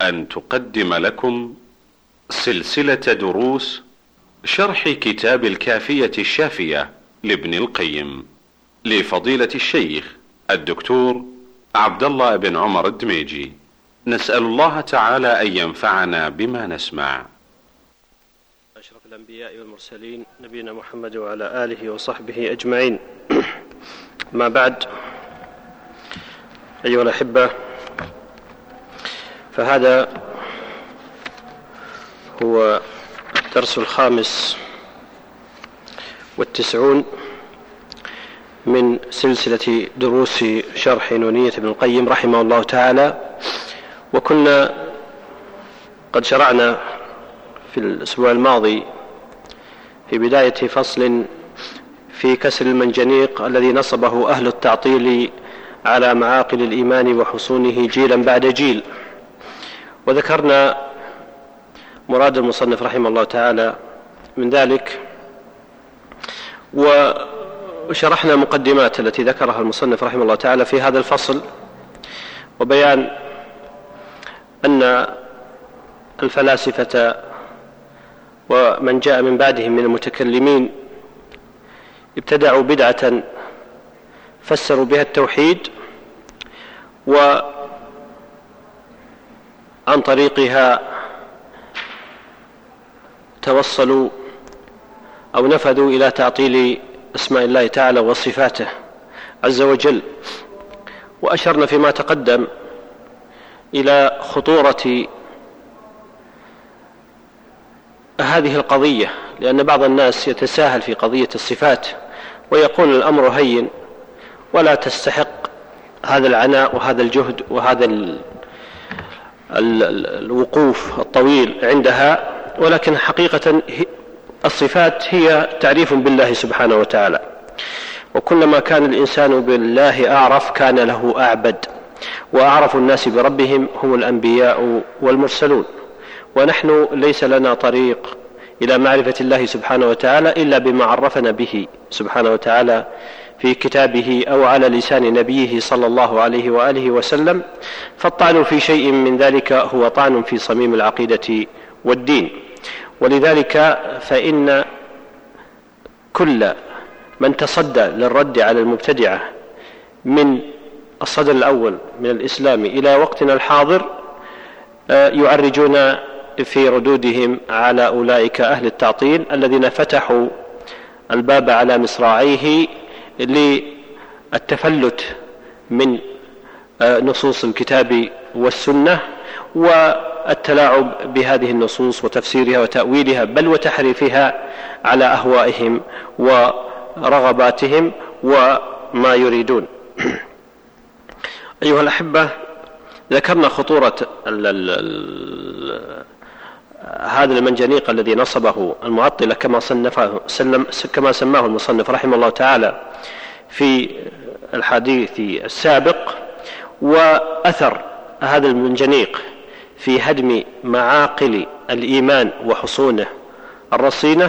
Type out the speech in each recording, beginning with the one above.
أن تقدم لكم سلسلة دروس شرح كتاب الكافية الشافية لابن القيم لفضيلة الشيخ الدكتور عبد الله بن عمر الدميجي. نسأل الله تعالى أن ينفعنا بما نسمع. أشرف الأنبياء والمرسلين نبينا محمد وعلى آله وصحبه أجمعين. ما بعد، أيها الأحبة، فهذا هو الدرس 95 من سلسلة دروس شرح نونية ابن القيم رحمه الله تعالى. وكنا قد شرعنا في الأسبوع الماضي في بداية فصل في كسر المنجنيق الذي نصبه أهل التعطيل على معاقل الإيمان وحصونه جيلا بعد جيل، وذكرنا مراد المصنف رحمه الله تعالى من ذلك، وشرحنا مقدمات التي ذكرها المصنف رحمه الله تعالى في هذا الفصل، وبيان أن الفلاسفة ومن جاء من بعدهم من المتكلمين ابتدعوا بدعة فسروا بها التوحيد، وعن طريقها توصلوا أو نفذوا إلى تعطيل أسماء الله تعالى وصفاته عز وجل. وأشرنا فيما تقدم إلى خطورة هذه القضية، لأن بعض الناس يتساهل في قضية الصفات ويقول الأمر هين ولا تستحق هذا العناء وهذا الجهد وهذا الوقوف الطويل عندها، ولكن حقيقة الصفات هي تعريف بالله سبحانه وتعالى، وكلما كان الإنسان بالله أعرف كان له أعبد، وأعرف الناس بربهم هم الأنبياء والمرسلون. ونحن ليس لنا طريق إلى معرفة الله سبحانه وتعالى إلا بما عرفنا به سبحانه وتعالى في كتابه أو على لسان نبيه صلى الله عليه وآله وسلم، فالطعن في شيء من ذلك هو طعن في صميم العقيدة والدين. ولذلك فإن كل من تصدى للرد على المبتدعة من الصدر الأول من الإسلام إلى وقتنا الحاضر يعرجون في ردودهم على أولئك أهل التعطيل الذين فتحوا الباب على مصراعيه للتفلت من نصوص الكتاب والسنة والتلاعب بهذه النصوص وتفسيرها وتأويلها، بل وتحريفها على أهوائهم ورغباتهم وما يريدون. أيها الأحبة، ذكرنا خطورة هذا المنجنيق الذي نصبه المعطلة كما سماه المصنف رحمه الله تعالى في الحديث السابق، وأثر هذا المنجنيق في هدم معاقل الإيمان وحصونه الرصينة.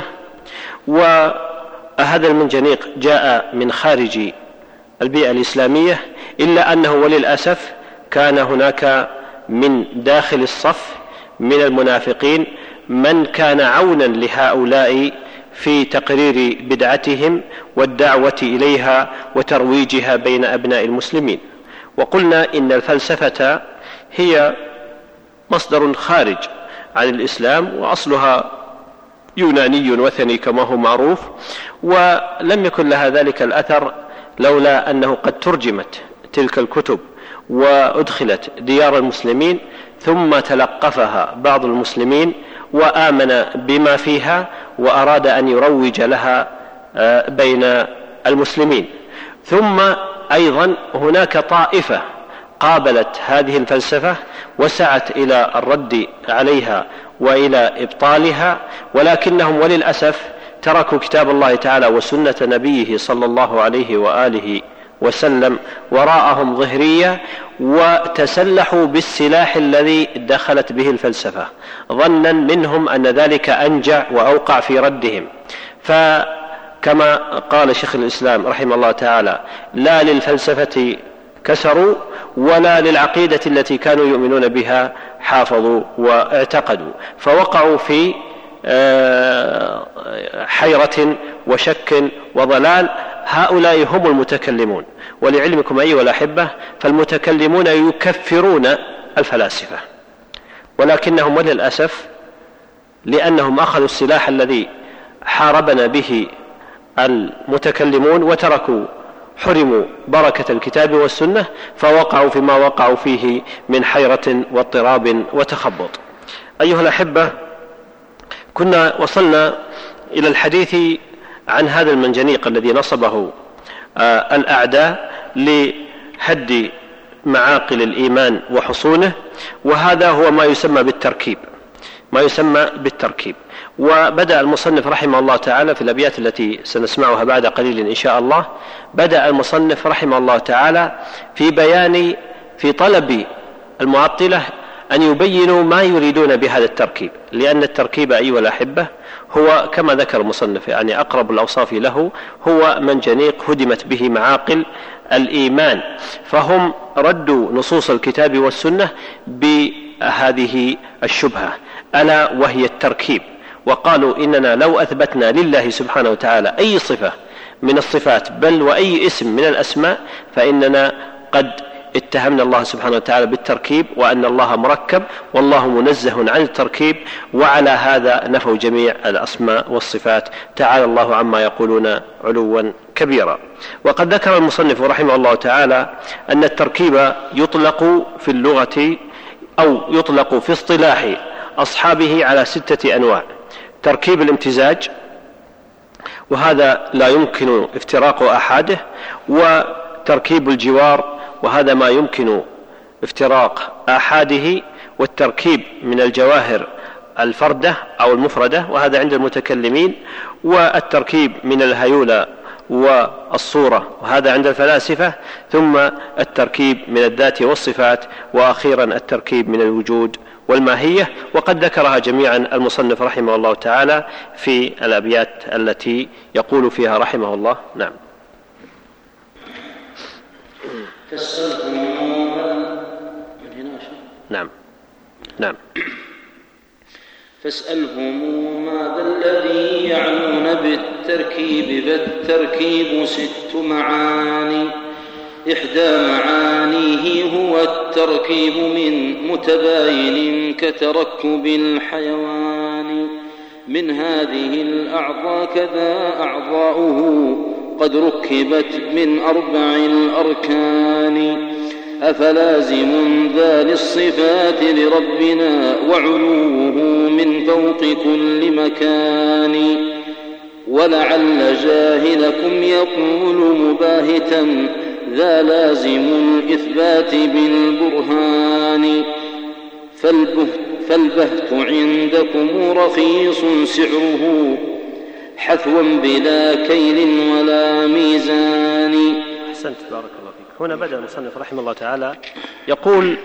وهذا المنجنيق جاء من خارج البيئة الإسلامية، إلا أنه وللأسف كان هناك من داخل الصف من المنافقين من كان عونا لهؤلاء في تقرير بدعتهم والدعوة إليها وترويجها بين أبناء المسلمين. وقلنا إن الفلسفة هي مصدر خارج عن الإسلام، وأصلها يوناني وثني كما هو معروف، ولم يكن لها ذلك الأثر لولا أنه قد ترجمت تلك الكتب وأدخلت ديار المسلمين، ثم تلقفها بعض المسلمين وآمن بما فيها وأراد أن يروج لها بين المسلمين. ثم أيضا هناك طائفة قابلت هذه الفلسفة وسعت إلى الرد عليها وإلى إبطالها، ولكنهم وللأسف تركوا كتاب الله تعالى وسنة نبيه صلى الله عليه وآله وسلم وراءهم ظهرية، وتسلحوا بالسلاح الذي دخلت به الفلسفة ظنا منهم أن ذلك أنجع وأوقع في ردهم. فكما قال شيخ الإسلام رحمه الله تعالى: لا للفلسفة كسروا ولا للعقيدة التي كانوا يؤمنون بها حافظوا واعتقدوا، فوقعوا في حيرة وشك وضلال. هؤلاء هم المتكلمون. ولعلمكم أيها الأحبة، فالمتكلمون يكفرون الفلاسفة، ولكنهم وللأسف لأنهم أخذوا السلاح الذي حاربنا به المتكلمون وتركوا حرموا بركة الكتاب والسنة، فوقعوا فيما وقعوا فيه من حيرة واضطراب وتخبط. أيها الأحبة، كنا وصلنا إلى الحديث عن هذا المنجنيق الذي نصبه الأعداء لهد معاقل الإيمان وحصونه، وهذا هو ما يسمى بالتركيب. وبدأ المصنف رحمه الله تعالى في الأبيات التي سنسمعها بعد قليل إن شاء الله، بدأ المصنف رحمه الله تعالى في طلب المعطلة أن يبينوا ما يريدون بهذا التركيب، لأن التركيب أيها الأحبة هو كما ذكر المصنف يعني أقرب الأوصاف له هو منجنيق هدمت به معاقل الإيمان، فهم ردوا نصوص الكتاب والسنة بهذه الشبهة ألا وهي التركيب، وقالوا إننا لو أثبتنا لله سبحانه وتعالى أي صفة من الصفات بل وأي اسم من الأسماء فإننا قد اتهمنا الله سبحانه وتعالى بالتركيب، وأن الله مركب والله منزه عن التركيب، وعلى هذا نفوا جميع الأسماء والصفات، تعالى الله عما يقولون علوا كبيرا. وقد ذكر المصنف رحمه الله تعالى أن التركيب يطلق في اللغة أو يطلق في اصطلاح أصحابه على 6 أنواع: تركيب الامتزاج، وهذا لا يمكن افتراق أحاده، وتركيب الجوار، وهذا ما يمكن افتراق آحاده، والتركيب من الجواهر الفردة أو المفردة، وهذا عند المتكلمين، والتركيب من الهيولة والصورة، وهذا عند الفلاسفة، ثم التركيب من الذات والصفات، وأخيرا التركيب من الوجود والماهية. وقد ذكرها جميعا المصنف رحمه الله تعالى في الأبيات التي يقول فيها رحمه الله. نعم. نعم. فاسألهم ماذا الذي يعنون بالتركيب، فالتركيب 6 معاني، إحدى معانيه هو التركيب من متباين كتركب الحيوان، من هذه الأعضاء كذا أعضاؤه قد ركبت من 4 الأركان، أفلازم ذا للصفات لربنا وعلوه من فوق كل مكان، ولعل جاهلكم يقول مباهتا ذا لازم الإثبات بالبرهان، فالبهت عندكم رخيص سعره حثوا بلا كيل ولا ميزان. أحسنت، بارك الله فيك. هنا بدأ المصنف رحمه الله تعالى يقول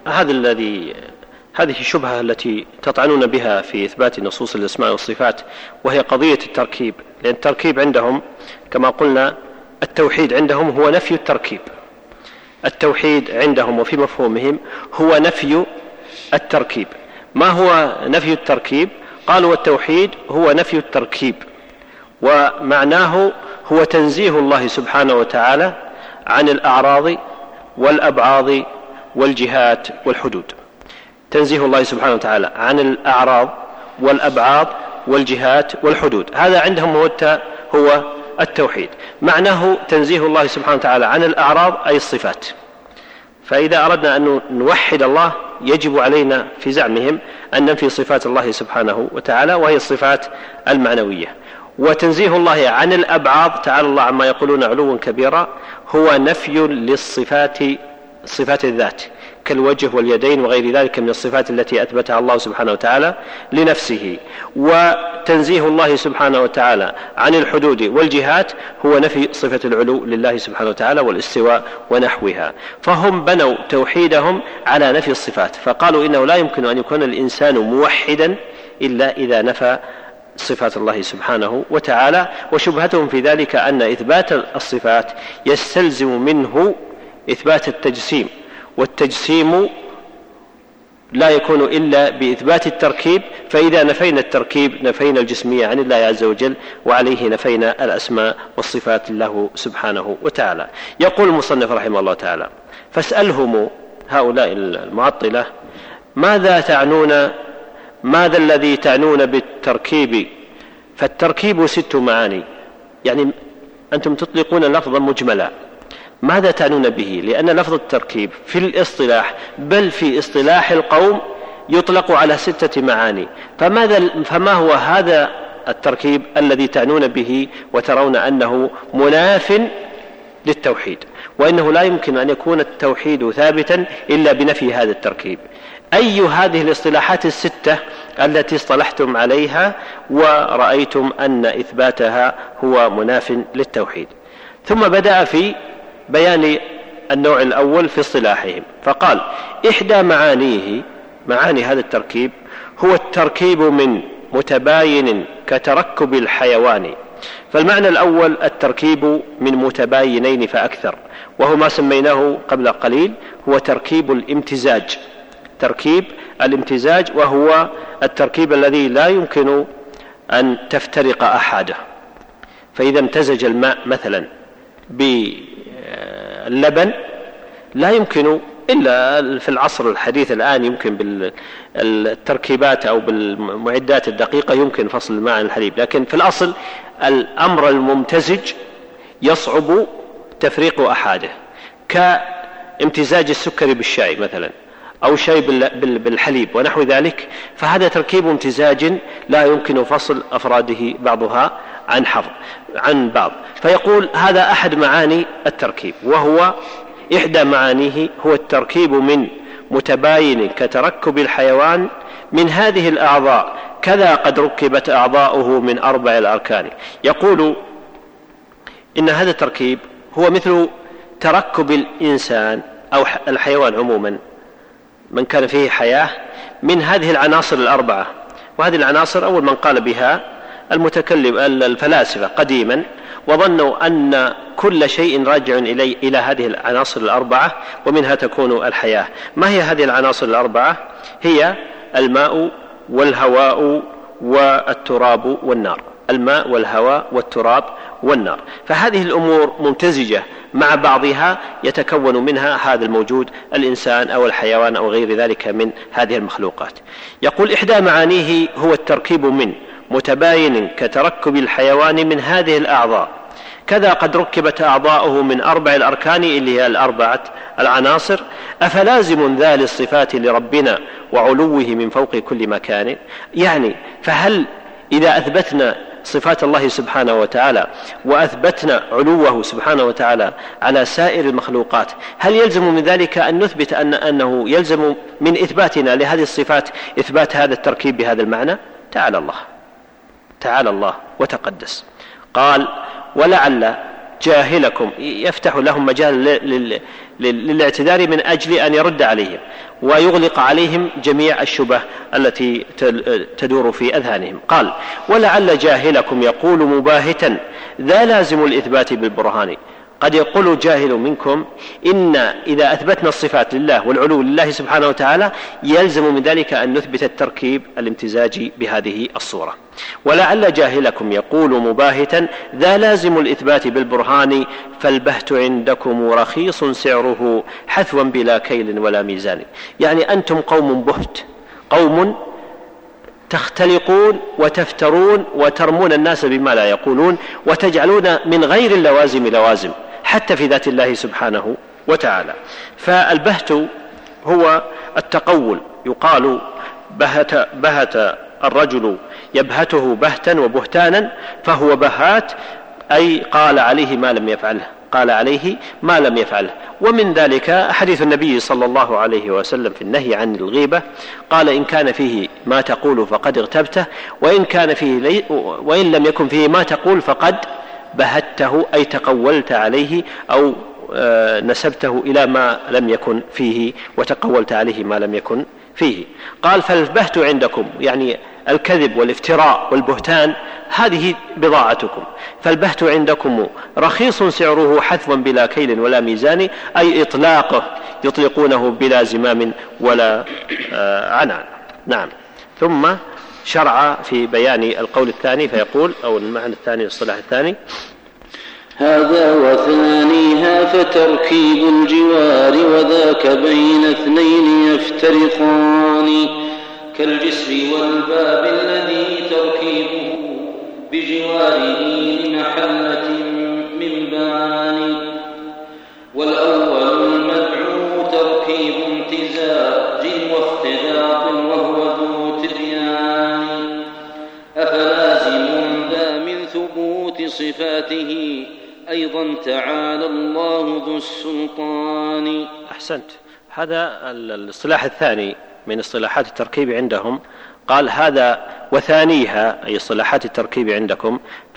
هذه الشبهة التي تطعنون بها في إثبات نصوص الأسماء والصفات، وهي قضية التركيب، لأن التركيب عندهم كما قلنا التوحيد عندهم هو نفي التركيب. التوحيد عندهم وفي مفهومهم هو نفي التركيب. ما هو نفي التركيب؟ قالوا التوحيد هو نفي التركيب، ومعناه هو تنزيه الله سبحانه وتعالى عن الأعراض والأبعاض والجهات والحدود. تنزيه الله سبحانه وتعالى عن الأعراض والأبعاض والجهات والحدود، هذا عندهم هو التوحيد. معناه تنزيه الله سبحانه وتعالى عن الأعراض أي الصفات، فإذا أردنا أن نوحد الله يجب علينا في زعمهم أن ننفي صفات الله سبحانه وتعالى، وهي الصفات المعنوية. وتنزيه الله عن الأبعاض، تعالى الله عما يقولون علوا كبيرا، هو نفي للصفات، صفات الذات كالوجه واليدين وغير ذلك من الصفات التي أثبتها الله سبحانه وتعالى لنفسه. وتنزيه الله سبحانه وتعالى عن الحدود والجهات هو نفي صفة العلو لله سبحانه وتعالى والاستواء ونحوها. فهم بنوا توحيدهم على نفي الصفات، فقالوا إنه لا يمكن أن يكون الإنسان موحدا إلا إذا نفى صفات الله سبحانه وتعالى. وشبهتهم في ذلك أن إثبات الصفات يستلزم منه إثبات التجسيم، والتجسيم لا يكون إلا بإثبات التركيب، فإذا نفينا التركيب نفينا الجسمية عن الله عز وجل، وعليه نفينا الأسماء والصفات له سبحانه وتعالى. يقول المصنف رحمه الله تعالى: فاسألهم هؤلاء المعطلة ماذا الذي تعنون بالتركيب؟ فالتركيب 6 معاني، يعني أنتم تطلقون لفظا مجملا، ماذا تعنون به؟ لأن لفظ التركيب في الاصطلاح بل في اصطلاح القوم يطلق على 6 معاني، فما هو هذا التركيب الذي تعنون به وترون أنه مناف للتوحيد، وإنه لا يمكن أن يكون التوحيد ثابتا إلا بنفي هذا التركيب؟ أي هذه الاصطلاحات 6 التي اصطلحتم عليها ورأيتم أن إثباتها هو مناف للتوحيد؟ ثم بدأ في بيان النوع الأول في اصطلاحهم، فقال: إحدى معاني هذا التركيب هو التركيب من متباين كتركب الحيوان. فالمعنى الأول التركيب من متباينين فأكثر، وهو ما سميناه قبل قليل هو تركيب الامتزاج. تركيب الامتزاج وهو التركيب الذي لا يمكن أن تفترق أحاده، فإذا امتزج الماء مثلا باللبن لا يمكن إلا في العصر الحديث الآن يمكن بالتركيبات أو بالمعدات الدقيقة يمكن فصل الماء عن الحليب، لكن في الأصل الأمر الممتزج يصعب تفريق أحاده، كامتزاج السكر بالشاي مثلا أو شاي بالحليب ونحو ذلك، فهذا تركيب امتزاج لا يمكن فصل أفراده بعضها عن بعض. فيقول هذا أحد معاني التركيب، وهو إحدى معانيه هو التركيب من متباين كتركب الحيوان من هذه الأعضاء، كذا قد ركبت أعضاؤه من 4 الأركان. يقول إن هذا التركيب هو مثل تركب الإنسان أو الحيوان عموما، من كان فيه حياة، من هذه العناصر 4، وهذه العناصر أول من قال بها الفلاسفة قديما، وظنوا أن كل شيء راجع إلى هذه العناصر 4، ومنها تكون الحياة. ما هي هذه العناصر 4؟ هي الماء والهواء والتراب والنار. الماء والهواء والتراب والنار، فهذه الأمور ممتزجة مع بعضها يتكون منها هذا الموجود، الإنسان أو الحيوان أو غير ذلك من هذه المخلوقات. يقول إحدى معانيه هو التركيب من متباين كتركب الحيوان من هذه الأعضاء، كذا قد ركبت أعضاؤه من 4 الأركان اللي هي 4 العناصر. أفلازم ذا للصفات لربنا وعلوه من فوق كل مكان؟ يعني فهل إذا أثبتنا صفات الله سبحانه وتعالى وأثبتنا علوه سبحانه وتعالى على سائر المخلوقات، هل يلزم من ذلك أن نثبت أنه يلزم من إثباتنا لهذه الصفات إثبات هذا التركيب بهذا المعنى؟ تعالى الله وتقدس. قال: ولعل جاهلكم، يفتح لهم مجال للاعتذار من أجل أن يرد عليهم ويغلق عليهم جميع الشبه التي تدور في أذهانهم. قال: ولعل جاهلكم يقول مباهتا ذا لازم الإثبات بالبرهان. قد يقول جاهل منكم إن إذا أثبتنا الصفات لله والعلو لله سبحانه وتعالى يلزم من ذلك أن نثبت التركيب الامتزاجي بهذه الصورة. ولعل جاهلكم يقول مباهتا ذا لازم الإثبات بالبرهان، فالبهت عندكم رخيص سعره حثوا بلا كيل ولا ميزان. يعني أنتم قوم بهت، قوم تختلقون وتفترون وترمون الناس بما لا يقولون، وتجعلون من غير اللوازم لوازم حتى في ذات الله سبحانه وتعالى. فالبهت هو التقول، يقال بهت الرجل يبهته بهتا وبهتانا، فهو بهات أي قال عليه ما لم يفعله. ومن ذلك حديث النبي صلى الله عليه وسلم في النهي عن الغيبة، قال: إن كان فيه ما تقول فقد اغتبته، وإن لم يكن فيه ما تقول فقد بهته، أي تقولت عليه أو نسبته إلى ما لم يكن فيه وتقولت عليه ما لم يكن فيه. قال: فالبهت عندكم، يعني الكذب والافتراء والبهتان هذه بضاعتكم، فالبهت عندكم رخيص سعره حثوا بلا كيل ولا ميزان، أي إطلاقه يطلقونه بلا زمام ولا عنان. نعم. ثم شرع في بيان القول الثاني فيقول، أو المعنى الثاني للصلاح الثاني: هذا وثانيها فتركيب الجوار وذاك بين اثنين يفترقان، كالجسر والباب الذي تركيبه بجواره لمحلة من بان، والأول المدعو تركيب امتزاج واختلاط وهو ذو تبيان، أفلازم ذا من ثبوت صفاته أيضا تعالى الله ذو السلطان. أحسنت. هذا الاصطلاح الثاني من اصطلاحات التركيب عندهم، قال هذا وثانيها أي اصطلاحات التركيب عندكم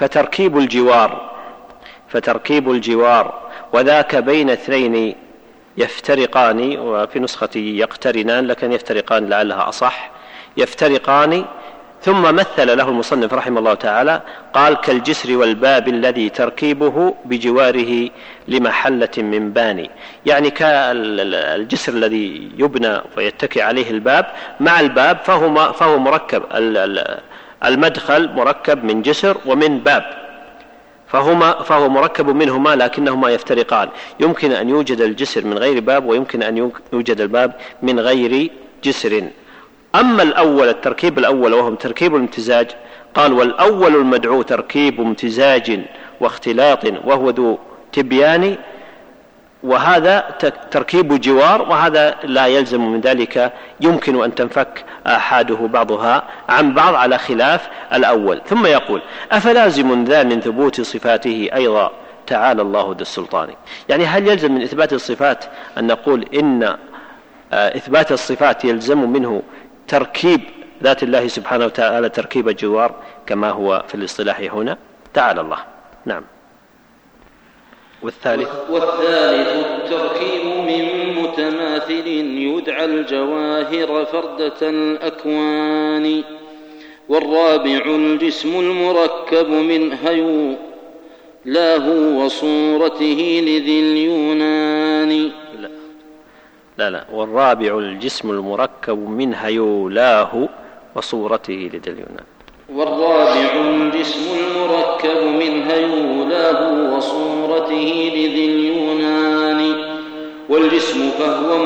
فتركيب الجوار وذاك بين اثنين يفترقان، وفي نسختي يقترنان لكن يفترقان لعلها أصح، يفترقان. ثم مثل له المصنف رحمه الله تعالى قال: كالجسر والباب الذي تركيبه بجواره لمحلة من باني، يعني كالجسر الذي يبنى ويتكئ عليه الباب مع الباب فهو مركب، المدخل مركب من جسر ومن باب، فهو مركب منهما لكنهما يفترقان، يمكن أن يوجد الجسر من غير باب ويمكن أن يوجد الباب من غير جسر. أما الأول التركيب الأول وهو تركيب الامتزاج، قال: والأول المدعو تركيب امتزاج واختلاط وهو ذو تبيان، وهذا تركيب جوار، وهذا لا يلزم من ذلك، يمكن أن تنفك آحاده بعضها عن بعض على خلاف الأول. ثم يقول: أفلازم ذا من ثبوت صفاته أيضا تعالى الله ذو السلطان، يعني هل يلزم من إثبات الصفات أن نقول إن إثبات الصفات يلزم منه تركيب ذات الله سبحانه وتعالى تركيب الجوار كما هو في الاصطلاح هنا؟ تعالى الله. نعم. والثالث التركيب من متماثل يدعى الجواهر فردة الأكوان، والرابع الجسم المركب من هيو لا هو وصورته لذي اليونان. لا والرابع الجسم المركب من هيولاه وصورته لدى اليونان. والرابع الجسم المركب من هيولاه وصورته لذي اليونان، والجسم فهو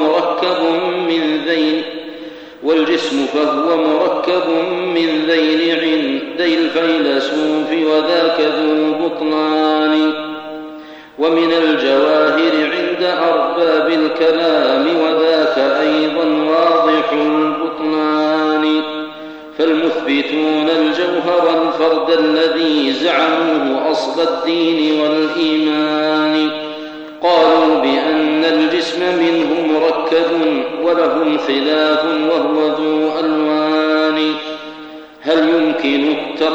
مركب من ذيل عندي الفيلسوف وذاك ذو بطلان، ومن الجواهر عند أرباب الكلام وذاك أيضا واضح البطلان، فالمثبتون الجوهر الفرد الذي زعموه أصل الدين والإيمان، قالوا بأن الجسم منه مركب ولهم خلاف وهو ذو ألوان، هل يمكن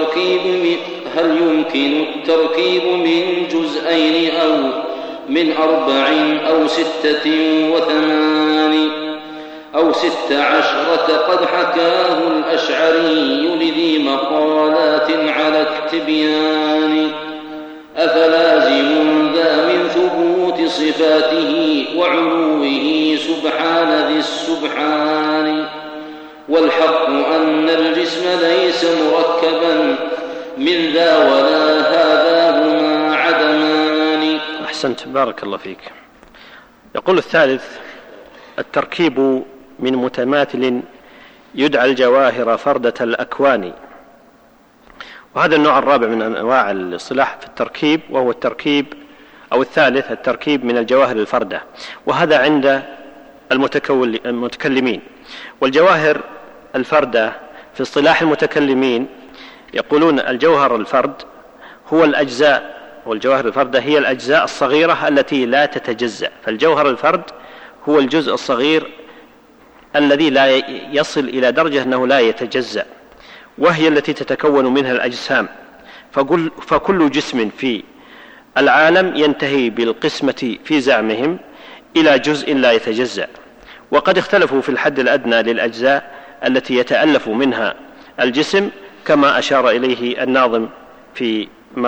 التركيب من جزئين أو من 4 أو 6 و8 أو 16 قد حكاه الأشعري لذي مقالات على التبيان، أفلازم ذا من ثبوت صفاته وعلوه سبحان ذي السبحان، والحق أن الجسم ليس مركبا من ذا ولا هذا هما عدمان. أحسنت، بارك الله فيك. يقول الثالث: التركيب من متماثل يدعى الجواهر فردة الأكوان، وهذا النوع الرابع من أنواع الاصطلاح في التركيب، وهو التركيب أو الثالث التركيب من الجواهر الفردة، وهذا عند المتكلمين. والجواهر الفردة في اصطلاح المتكلمين يقولون الجوهر الفرد هو الأجزاء، والجواهر الفردة هي الأجزاء الصغيرة التي لا تتجزأ، فالجوهر الفرد هو الجزء الصغير الذي لا يصل إلى درجة أنه لا يتجزأ، وهي التي تتكون منها الأجسام، فكل جسم في العالم ينتهي بالقسمة في زعمهم إلى جزء لا يتجزأ، وقد اختلفوا في الحد الأدنى للأجزاء التي يتألف منها الجسم كما أشار إليه الناظم في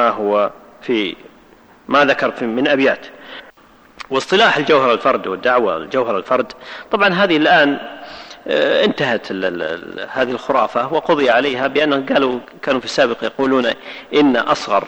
ما ذكر من أبيات. واصطلاح الجوهر الفرد والدعوة الجوهر الفرد، طبعا هذه الآن انتهت هذه الخرافة وقضي عليها، بأنهم كانوا في السابق يقولون إن أصغر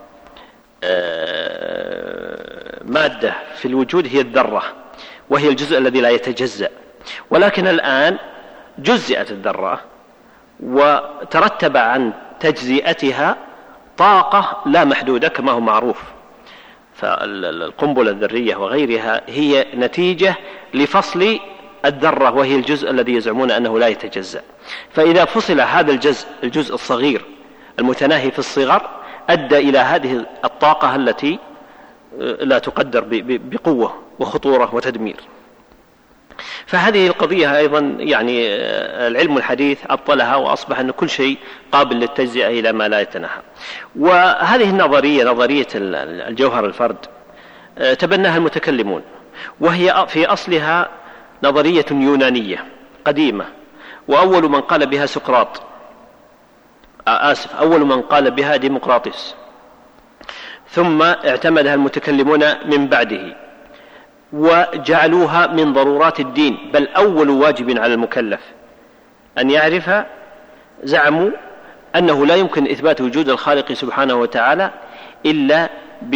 مادة في الوجود هي الذرة، وهي الجزء الذي لا يتجزأ، ولكن الآن جزئت الذرة وترتب عن تجزئتها طاقة لا محدودة كما هو معروف. فالقنبلة الذرية وغيرها هي نتيجة لفصل الذرة، وهي الجزء الذي يزعمون أنه لا يتجزأ. فإذا فصل هذا الجزء الصغير المتناهي في الصغر أدى إلى هذه الطاقة التي لا تقدر بقوة وخطورة وتدمير. فهذه القضية أيضا يعني العلم الحديث أبطلها، وأصبح أن كل شيء قابل للتجزئة إلى ما لا يتناهى. وهذه نظرية الجوهر الفرد تبناها المتكلمون، وهي في أصلها نظرية يونانية قديمة، وأول من قال بها سقراط، أول من قال بها ديمقراطس، ثم اعتمدها المتكلمون من بعده وجعلوها من ضرورات الدين، بل أول واجب على المكلف أن يعرف. زعموا أنه لا يمكن إثبات وجود الخالق سبحانه وتعالى إلا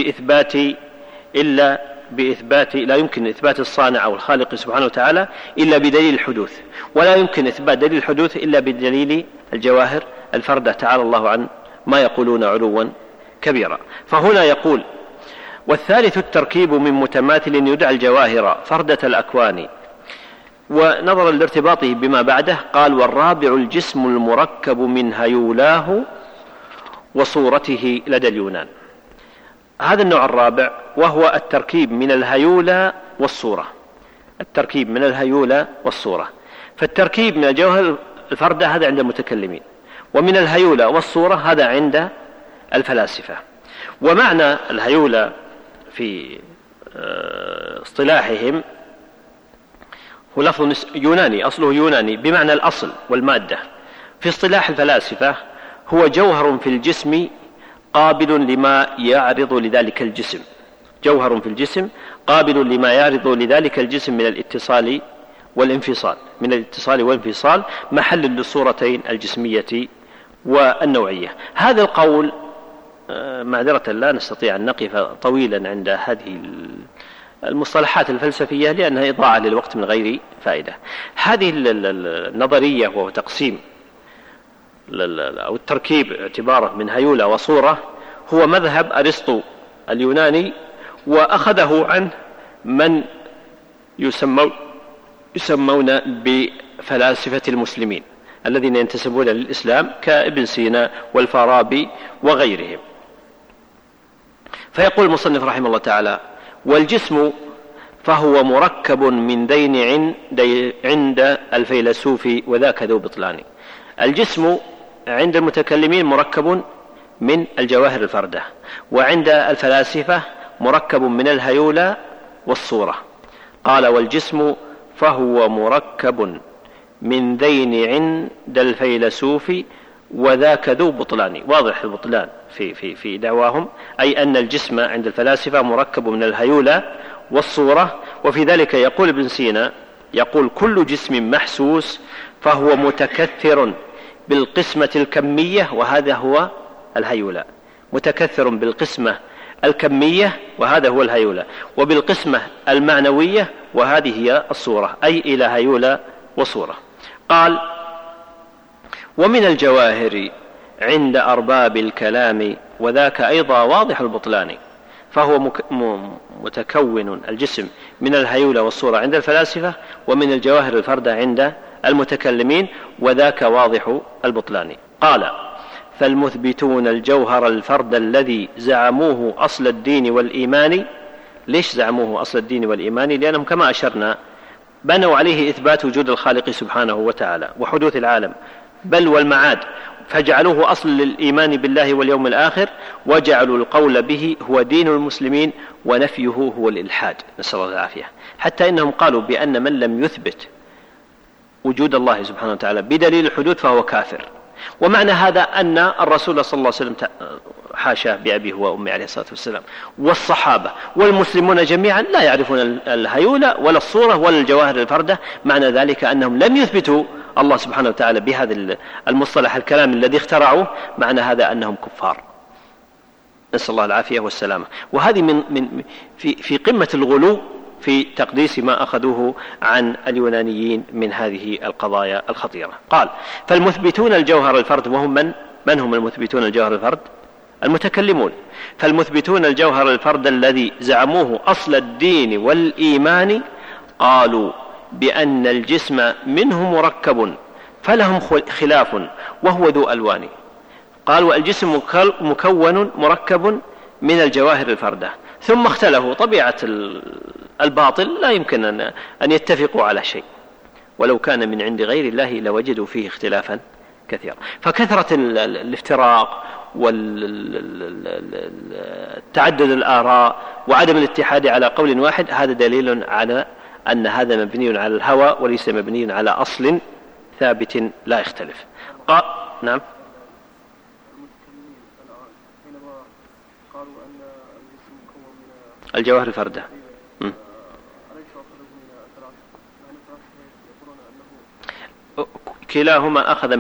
بإثبات لا يمكن إثبات الصانع أو الخالق سبحانه وتعالى إلا بدليل الحدوث، ولا يمكن إثبات دليل الحدوث إلا بدليل الجواهر الفردة، تعالى الله عن ما يقولون علوا كبيرا. فهنا يقول: والثالث التركيب من متماثل يدعى الجواهر فردة الأكوان. ونظرا لارتباطه بما بعده قال: والرابع الجسم المركب من هيولاه وصورته لدى اليونان. هذا النوع الرابع وهو التركيب من الهيولى والصورة. التركيب من الهيولى والصورة. فالتركيب من الجوهر الفردة هذا عند المتكلمين، ومن الهيولى والصورة هذا عند الفلاسفة. ومعنى الهيولى في اصطلاحهم هو لفظ يوناني، أصله يوناني بمعنى الأصل والمادة. في اصطلاح الفلاسفة هو جوهر في الجسم قابل لما يعرض لذلك الجسم، جوهر في الجسم قابل لما يعرض لذلك الجسم من الاتصال والانفصال، محل للصورتين الجسمية والنوعية. هذا القول معذرة لا نستطيع أن نقف طويلا عند هذه المصطلحات الفلسفية لأنها إضاعة للوقت من غير فائدة. هذه النظرية وهو تقسيم أو التركيب اعتباره من هيولى وصورة هو مذهب أرسطو اليوناني، وأخذه عنه من يسمون بفلاسفة المسلمين الذين ينتسبون للإسلام كابن سينا والفارابي وغيرهم. فيقول المصنف رحمه الله تعالى: والجسم فهو مركب من دين عند الفيلسوف وذاك ذو بطلان. الجسم عند المتكلمين مركب من الجواهر الفردة، وعند الفلاسفة مركب من الهيولى والصورة. قال: والجسم فهو مركب من ذين عند الفيلسوف وذاك ذو بطلان. واضح البطلان في دعواهم، أي أن الجسم عند الفلاسفة مركب من الهيولى والصورة. وفي ذلك يقول ابن سينا: يقول: كل جسم محسوس فهو متكثر بالقسمة الكمية، وهذا هو الهيولى. متكثر بالقسمة الكمية وهذا هو الهيولى، وبالقسمة المعنوية وهذه هي الصورة، أي إلى هيولى وصورة. قال: ومن الجواهر عند أرباب الكلام وذاك أيضا واضح البطلان. فهو متكون الجسم من الهيولى والصورة عند الفلاسفة، ومن الجواهر الفردة عند المتكلمين، وذاك واضح البطلان. قال: فالمثبتون الجوهر الفرد الذي زعموه أصل الدين والإيمان. ليش زعموه أصل الدين والإيمان؟ لأنهم كما أشرنا بنوا عليه إثبات وجود الخالق سبحانه وتعالى وحدوث العالم بل والمعاد، فجعلوه أصل للإيمان بالله واليوم الآخر، وجعلوا القول به هو دين المسلمين ونفيه هو الإلحاد، نسأل الله العافية. حتى إنهم قالوا بأن من لم يثبت وجود الله سبحانه وتعالى بدليل الحدوث فهو كافر، ومعنى هذا أن الرسول صلى الله عليه وسلم حاشاه بأبيه وأمه عليه الصلاة والسلام والصحابة والمسلمون جميعا لا يعرفون الهيولة ولا الصورة ولا الجواهر الفردة. معنى ذلك أنهم لم يثبتوا الله سبحانه وتعالى بهذا المصطلح الكلام الذي اخترعوه. معنى هذا أنهم كفار، نسأل الله العافية والسلامة. وهذه في قمة الغلو في تقديس ما أخذوه عن اليونانيين من هذه القضايا الخطيرة. قال: فالمثبتون الجوهر الفرد، وهم من هم المثبتون الجوهر الفرد؟ المتكلمون. فالمثبتون الجوهر الفرد الذي زعموه أصل الدين والإيمان قالوا بأن الجسم منه مركب فلهم خلاف وهو ذو ألوان. قالوا الجسم مكون مركب من الجواهر الفردة، ثم اختلفوا. طبيعة الباطل لا يمكن أن يتفقوا على شيء، ولو كان من عند غير الله لوجدوا فيه اختلافا كثيرا. فكثرة الافتراق والتعدد الآراء وعدم الاتحاد على قول واحد هذا دليل على أن هذا مبني على الهوى وليس مبني على أصل ثابت لا يختلف. نعم. الجواهر الفردة كلاهما أخذ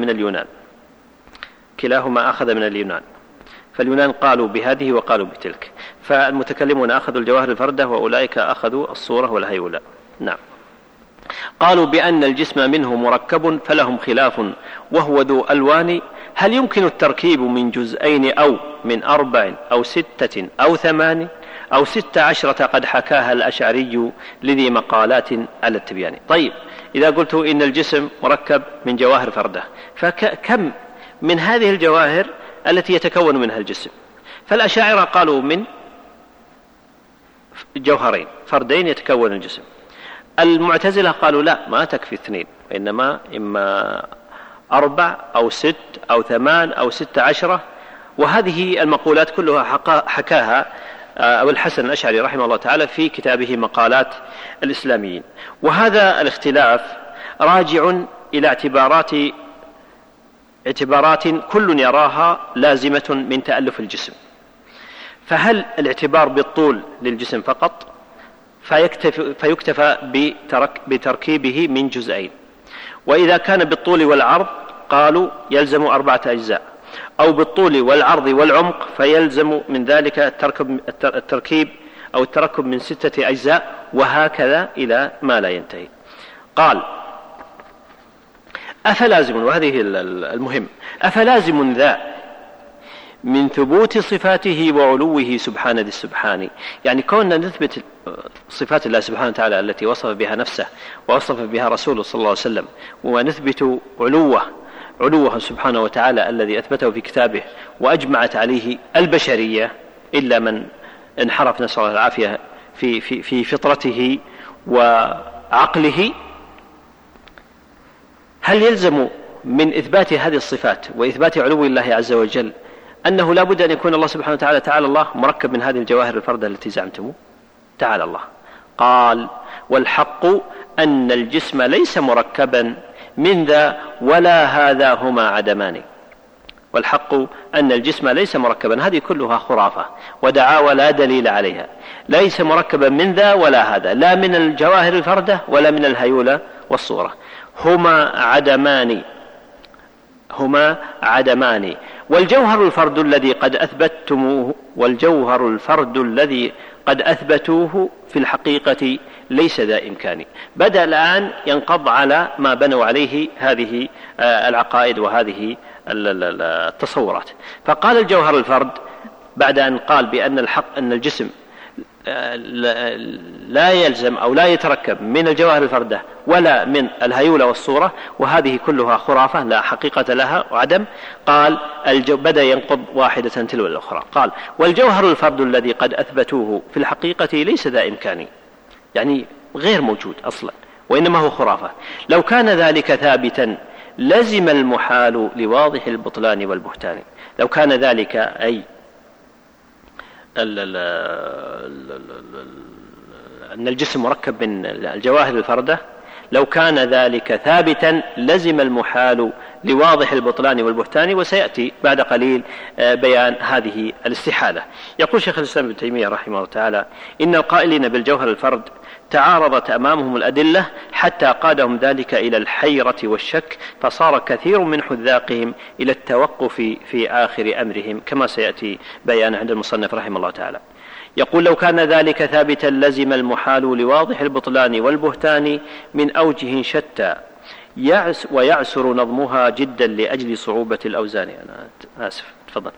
من اليونان. فاليونان قالوا بهذه وقالوا بتلك، فالمتكلمون أخذوا الجواهر الفردة وأولئك أخذوا الصورة والهيولة. نعم. قالوا بأن الجسم منه مركب فلهم خلاف وهو ذو ألوان. هل يمكن التركيب من جزئين أو من 4 أو 6 أو 8 أو 16 قد حكاها الأشعري لذي مقالات على التبيان. طيب، إذا قلت إن الجسم مركب من جواهر فردة، فكم من هذه الجواهر التي يتكون منها الجسم؟ فالأشاعرة قالوا من جوهرين فردين يتكون الجسم. المعتزلة قالوا لا، ما تكفي 2، وإنما إما 4 أو 6 أو 8 أو 16. وهذه المقولات كلها حكاها أبو الحسن الأشعري رحمه الله تعالى في كتابه مقالات الإسلاميين. وهذا الاختلاف راجع إلى اعتبارات كل يراها لازمة من تألف الجسم. فهل الاعتبار بالطول للجسم فقط فيكتفى بتركيبه من جزئين، وإذا كان بالطول والعرض قالوا يلزم 4 أجزاء، أو بالطول والعرض والعمق فيلزم من ذلك التركيب أو التركب من 6 أجزاء، وهكذا إلى ما لا ينتهي. قال: أفلازم، وهذه المهم، أفلازم ذا من ثبوت صفاته وعلوه سبحان ذي السبحان. يعني كوننا نثبت صفات الله سبحانه وتعالى التي وصف بها نفسه ووصف بها رسوله صلى الله عليه وسلم، ونثبت علوه سبحانه وتعالى الذي أثبته في كتابه وأجمعت عليه البشرية إلا من انحرف نسأل الله العافية في فطرته وعقله. هل يلزم من إثبات هذه الصفات وإثبات علو الله عز وجل أنه لا بد أن يكون الله سبحانه وتعالى تعالى الله مركب من هذه الجواهر الفردة التي زعمتموه؟ تعالى الله. قال: والحق أن الجسم ليس مركبا من ذا ولا هذا هما عدمان. والحق أن الجسم ليس مركبا، هذه كلها خرافة ودعاوى لا دليل عليها. ليس مركبا من ذا ولا هذا، لا من الجواهر الفردة ولا من الهيولة والصورة. هما عدمان. والجوهر الفرد الذي قد أثبتوه في الحقيقة ليس ذا إمكان. بدأ الآن ينقض على ما بنوا عليه هذه العقائد وهذه التصورات. فقال: الجوهر الفرد بعد أن قال بأن الحق أن الجسم لا يلزم أو لا يتركب من الجواهر الفردة ولا من الهيولة والصورة، وهذه كلها خرافة لا حقيقة لها وعدم. قال بدأ ينقض واحدة تلو الأخرى. قال: والجوهر الفرد الذي قد أثبتوه في الحقيقة ليس ذا إمكاني، يعني غير موجود أصلا، وإنما هو خرافة. لو كان ذلك ثابتا لزم المحال لواضح البطلان والبهتان. لو كان ذلك أي أن الجسم مركب من الجواهر الفردة لو كان ذلك ثابتا لزم المحال لواضح البطلان والبهتان، وسيأتي بعد قليل بيان هذه الاستحالة. يقول شيخ الإسلام ابن تيمية رحمه الله تعالى: إن القائلين بالجوهر الفرد تعارضت أمامهم الأدلة حتى قادهم ذلك إلى الحيرة والشك، فصار كثير من حذاقهم إلى التوقف في آخر أمرهم، كما سيأتي بيان عند المصنف رحمه الله تعالى. يقول: لو كان ذلك ثابتا لزم المحال لواضح البطلان والبهتان من أوجه شتى ويعسر نظمها جدا لأجل صعوبة الأوزان. أنا آسف، تفضل.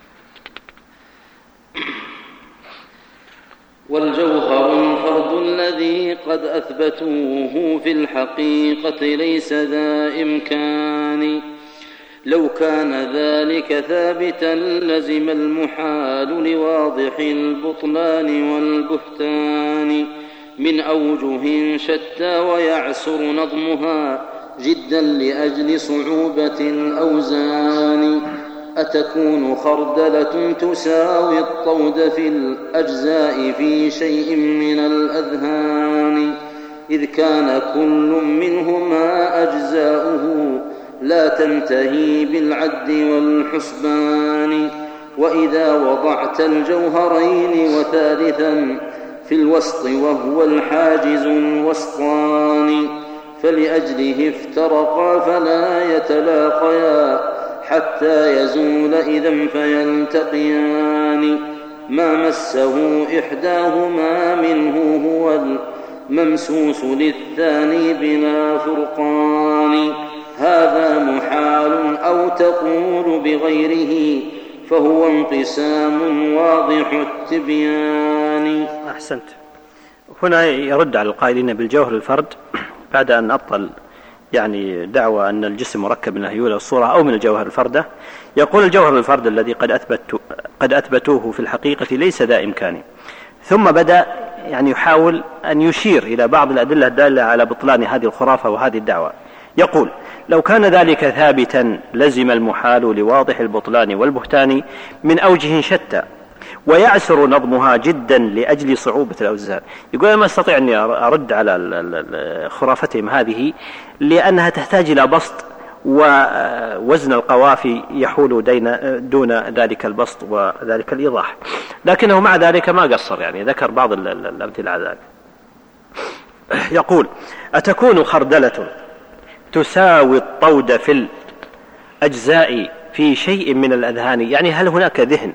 والجوهر الفرد الذي قد أثبتوه في الحقيقة ليس ذا إمكان. لو كان ذلك ثابتا لزم المحال لواضح البطلان والبهتان من أوجه شتى ويعسر نظمها جدا لأجل صعوبة الأوزان. أتكون خردلة تساوي الطود في الأجزاء في شيء من الأذهان، إذ كان كل منهما أجزاؤه لا تنتهي بالعد والحسبان. وإذا وضعت الجوهرين وثالثا في الوسط وهو الحاجز الوسطان، فلأجله افترقا فلا يتلاقيا حتى يزول إذا فيلتقيان. ما مسه إحداهما منه هو الممسوس للثاني بلا فرقان. هذا محال أو تقول بغيره فهو انقسام واضح التبيان. أحسنت. هنا يرد على القائلين بالجوهر الفرد بعد أن أبطل دعوى أن الجسم مركب من الهيولة والصورة أو من الجوهر الفردة. يقول: الجوهر الفرد الذي قد أثبتوه في الحقيقة ليس ذا إمكان. ثم بدأ يحاول أن يشير إلى بعض الأدلة الدالة على بطلان هذه الخرافة وهذه الدعوة. يقول: لو كان ذلك ثابتا لزم المحال لواضح البطلان والبهتان من أوجه شتى ويعسر نظمها جدا لأجل صعوبة الأوزان. يقول: أنا ما أستطيع أن أرد على خرافتهم هذه لأنها تحتاج إلى بسط، ووزن القوافي يحول دون ذلك البسط وذلك الإيضاح، لكنه مع ذلك ما قصر، ذكر بعض الأمثلة على ذلك. يقول: أتكون خردلة تساوي الطود في الأجزاء في شيء من الأذهان، هل هناك ذهن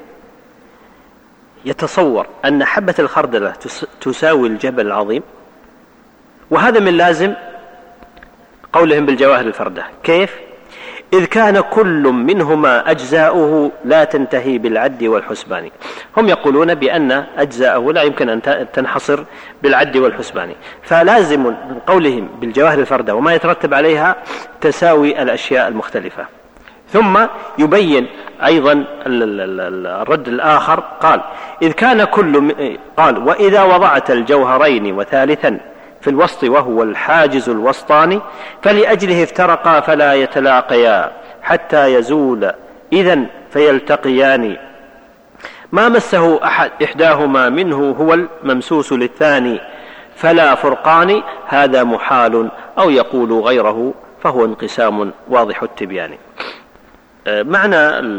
يتصور أن حبة الخردلة تساوي الجبل العظيم؟ وهذا من لازم قولهم بالجواهر الفردة. كيف؟ إذ كان كل منهما أجزاؤه لا تنتهي بالعد والحسبان. هم يقولون بأن أجزاؤه لا يمكن أن تنحصر بالعد والحسبان، فلازم من قولهم بالجواهر الفردة وما يترتب عليها تساوي الأشياء المختلفة. ثم يبين أيضا الرد الآخر، قال: إذ كان قال: وإذا وضعت الجوهرين وثالثا في الوسط وهو الحاجز الوسطاني فلأجله افترقا فلا يتلاقيا حتى يزول إذن فيلتقيان. ما مسه إحداهما منه هو الممسوس للثاني فلا فرقان. هذا محال أو يقول غيره فهو انقسام واضح التبيان. معنى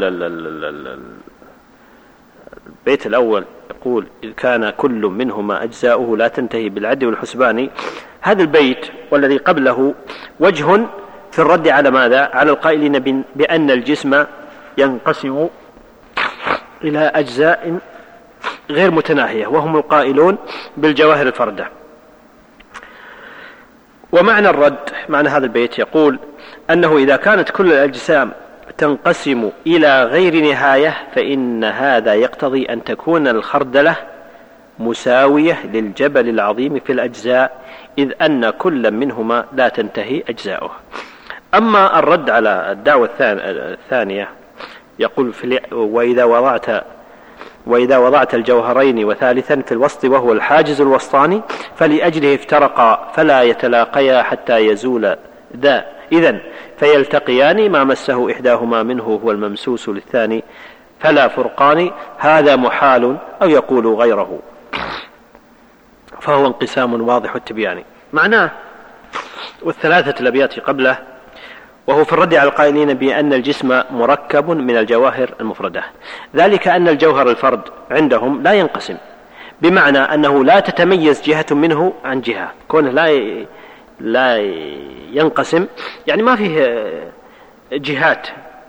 البيت الأول يقول: إذ كان كل منهما أجزاؤه لا تنتهي بالعد والحسبان. هذا البيت والذي قبله وجه في الرد على ماذا؟ على القائلين بأن الجسم ينقسم إلى أجزاء غير متناهية، وهم القائلون بالجواهر الفردة. ومعنى الرد، معنى هذا البيت، يقول أنه إذا كانت كل الأجسام تنقسم إلى غير نهاية فإن هذا يقتضي أن تكون الخردلة مساوية للجبل العظيم في الأجزاء، إذ أن كل منهما لا تنتهي أجزاؤه. أما الرد على الدعوة الثانية يقول: وإذا وضعت الجوهرين وثالثا في الوسط وهو الحاجز الوسطاني فلأجله افترقا فلا يتلاقيا حتى يزول ذا إذن فيلتقيان. ما مسه إحداهما منه هو الممسوس للثاني فلا فرقان. هذا محال أو يقول غيره فهو انقسام واضح التبيان. معناه والثلاثة الأبيات قبله وهو في الرد على القائلين بأن الجسم مركب من الجواهر المفردة، ذلك أن الجوهر الفرد عندهم لا ينقسم، بمعنى أنه لا تتميز جهة منه عن جهة، كونه لا ينقسم يعني ما فيه جهات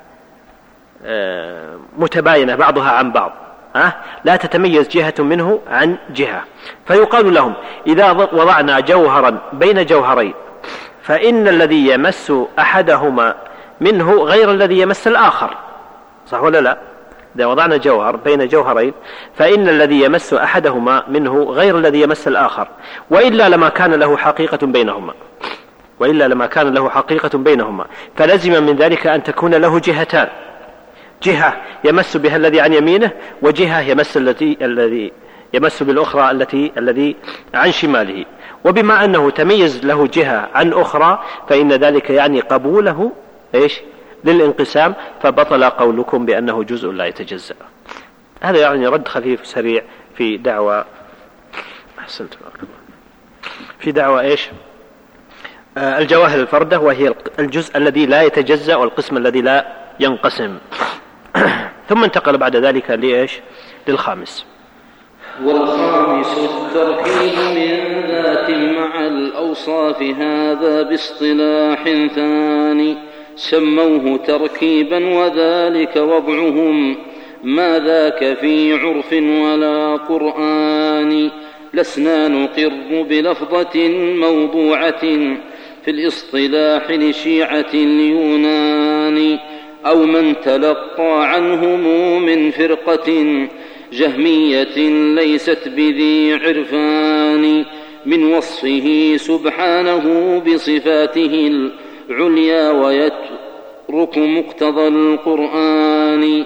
متباينة بعضها عن بعض، لا تتميز جهة منه عن جهة. فيقال لهم إذا وضعنا جوهرا بين جوهرين فإن الذي يمس أحدهما منه غير الذي يمس الآخر، صح ولا لا؟ إذا وضعنا جوهر بين جوهرين فإن الذي يمس أحدهما منه غير الذي يمس الآخر، وإلا لما كان له حقيقة بينهما، فلزم من ذلك أن تكون له جهتان، جهة يمس بها الذي عن يمينه، وجهة الذي يمس بالأخرى الذي عن شماله. وبما أنه تميز له جهة عن أخرى فإن ذلك يعني قبوله للانقسام، فبطل قولكم بأنه جزء لا يتجزأ. هذا يعني رد خفيف سريع في دعوة الجواهر الفردة، وهي الجزء الذي لا يتجزأ والقسم الذي لا ينقسم. ثم انتقل بعد ذلك للخامس. والخامس التركيب من ذات مع الأوصاف، هذا باصطلاح ثاني سموه تركيبا، وذلك وضعهم ما ذاك في عرف ولا قرآن. لسنا نقر بلفظة موضوعة في الاصطلاح لشيعة اليونان، أو من تلقى عنهم من فرقة جهمية ليست بذي عرفان، من وصفه سبحانه بصفاته العليا ويترك مقتضى القرآن.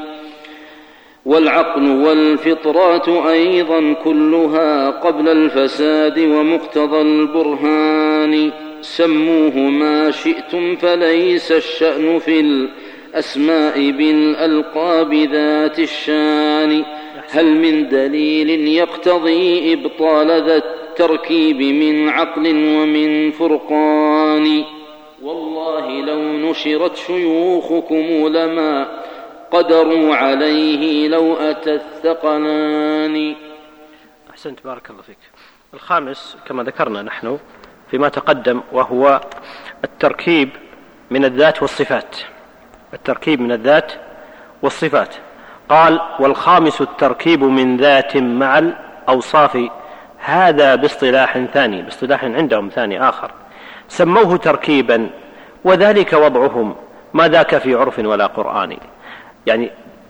والعقل والفطرات أيضا كلها قبل الفساد ومقتضى البرهان. سموه ما شئتم فليس الشأن في الأسماء بالألقاب ذات الشان. هل من دليل يقتضي إبطال ذا التركيب من عقل ومن فرقان؟ والله لو نشرت شيوخكم لما قدروا عليه لو أتى الثقلان. أحسنت، بارك الله فيك. الخامس كما ذكرنا نحن فيما تقدم وهو التركيب من الذات والصفات. التركيب من الذات والصفات. قال: والخامس التركيب من ذات مع الأوصاف، هذا باصطلاح ثاني، باصطلاح عندهم ثاني آخر، سموه تركيبا، وذلك وضعهم ما ذاك في عرف ولا قرآن. يعني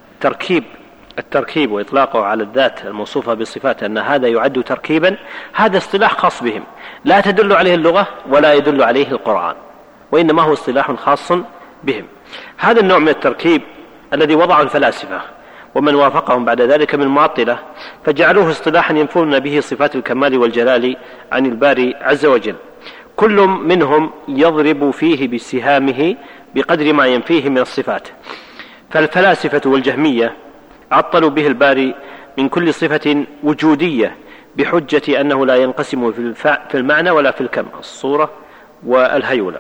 التركيب وإطلاقه على الذات الموصوفة بالصفات أن هذا يعد تركيبا، هذا اصطلاح خاص بهم، لا تدل عليه اللغة ولا يدل عليه القرآن، وإنما هو اصطلاح خاص بهم. هذا النوع من التركيب الذي وضعه الفلاسفة ومن وافقهم بعد ذلك من المعطلة، فجعلوه اصطلاحا ينفون به صفات الكمال والجلال عن الباري عز وجل، كل منهم يضرب فيه بسهامه بقدر ما ينفيه من الصفات. فالفلاسفة والجهمية عطلوا به الباري من كل صفة وجودية بحجة أنه لا ينقسم في المعنى ولا في الكم، الصورة والهيولة.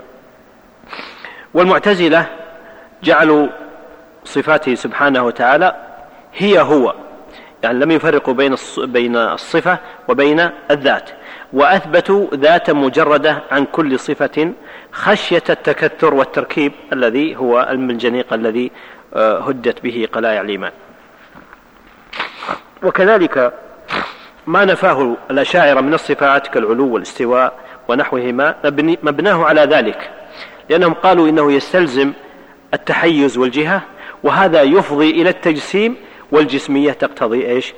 والمعتزلة جعلوا صفاته سبحانه وتعالى هي هو، يعني لم يفرقوا بين الصفة وبين الذات، وأثبتوا ذاتا مجردة عن كل صفة خشية التكثر والتركيب الذي هو المنجنيق الذي هدت به قلايع الإيمان. وكذلك ما نفاه الأشاعرة من الصفات كالعلو والاستواء ونحوهما مبناه على ذلك، لأنهم قالوا إنه يستلزم التحيز والجهة، وهذا يفضي إلى التجسيم، والجسمية تقتضي إيش؟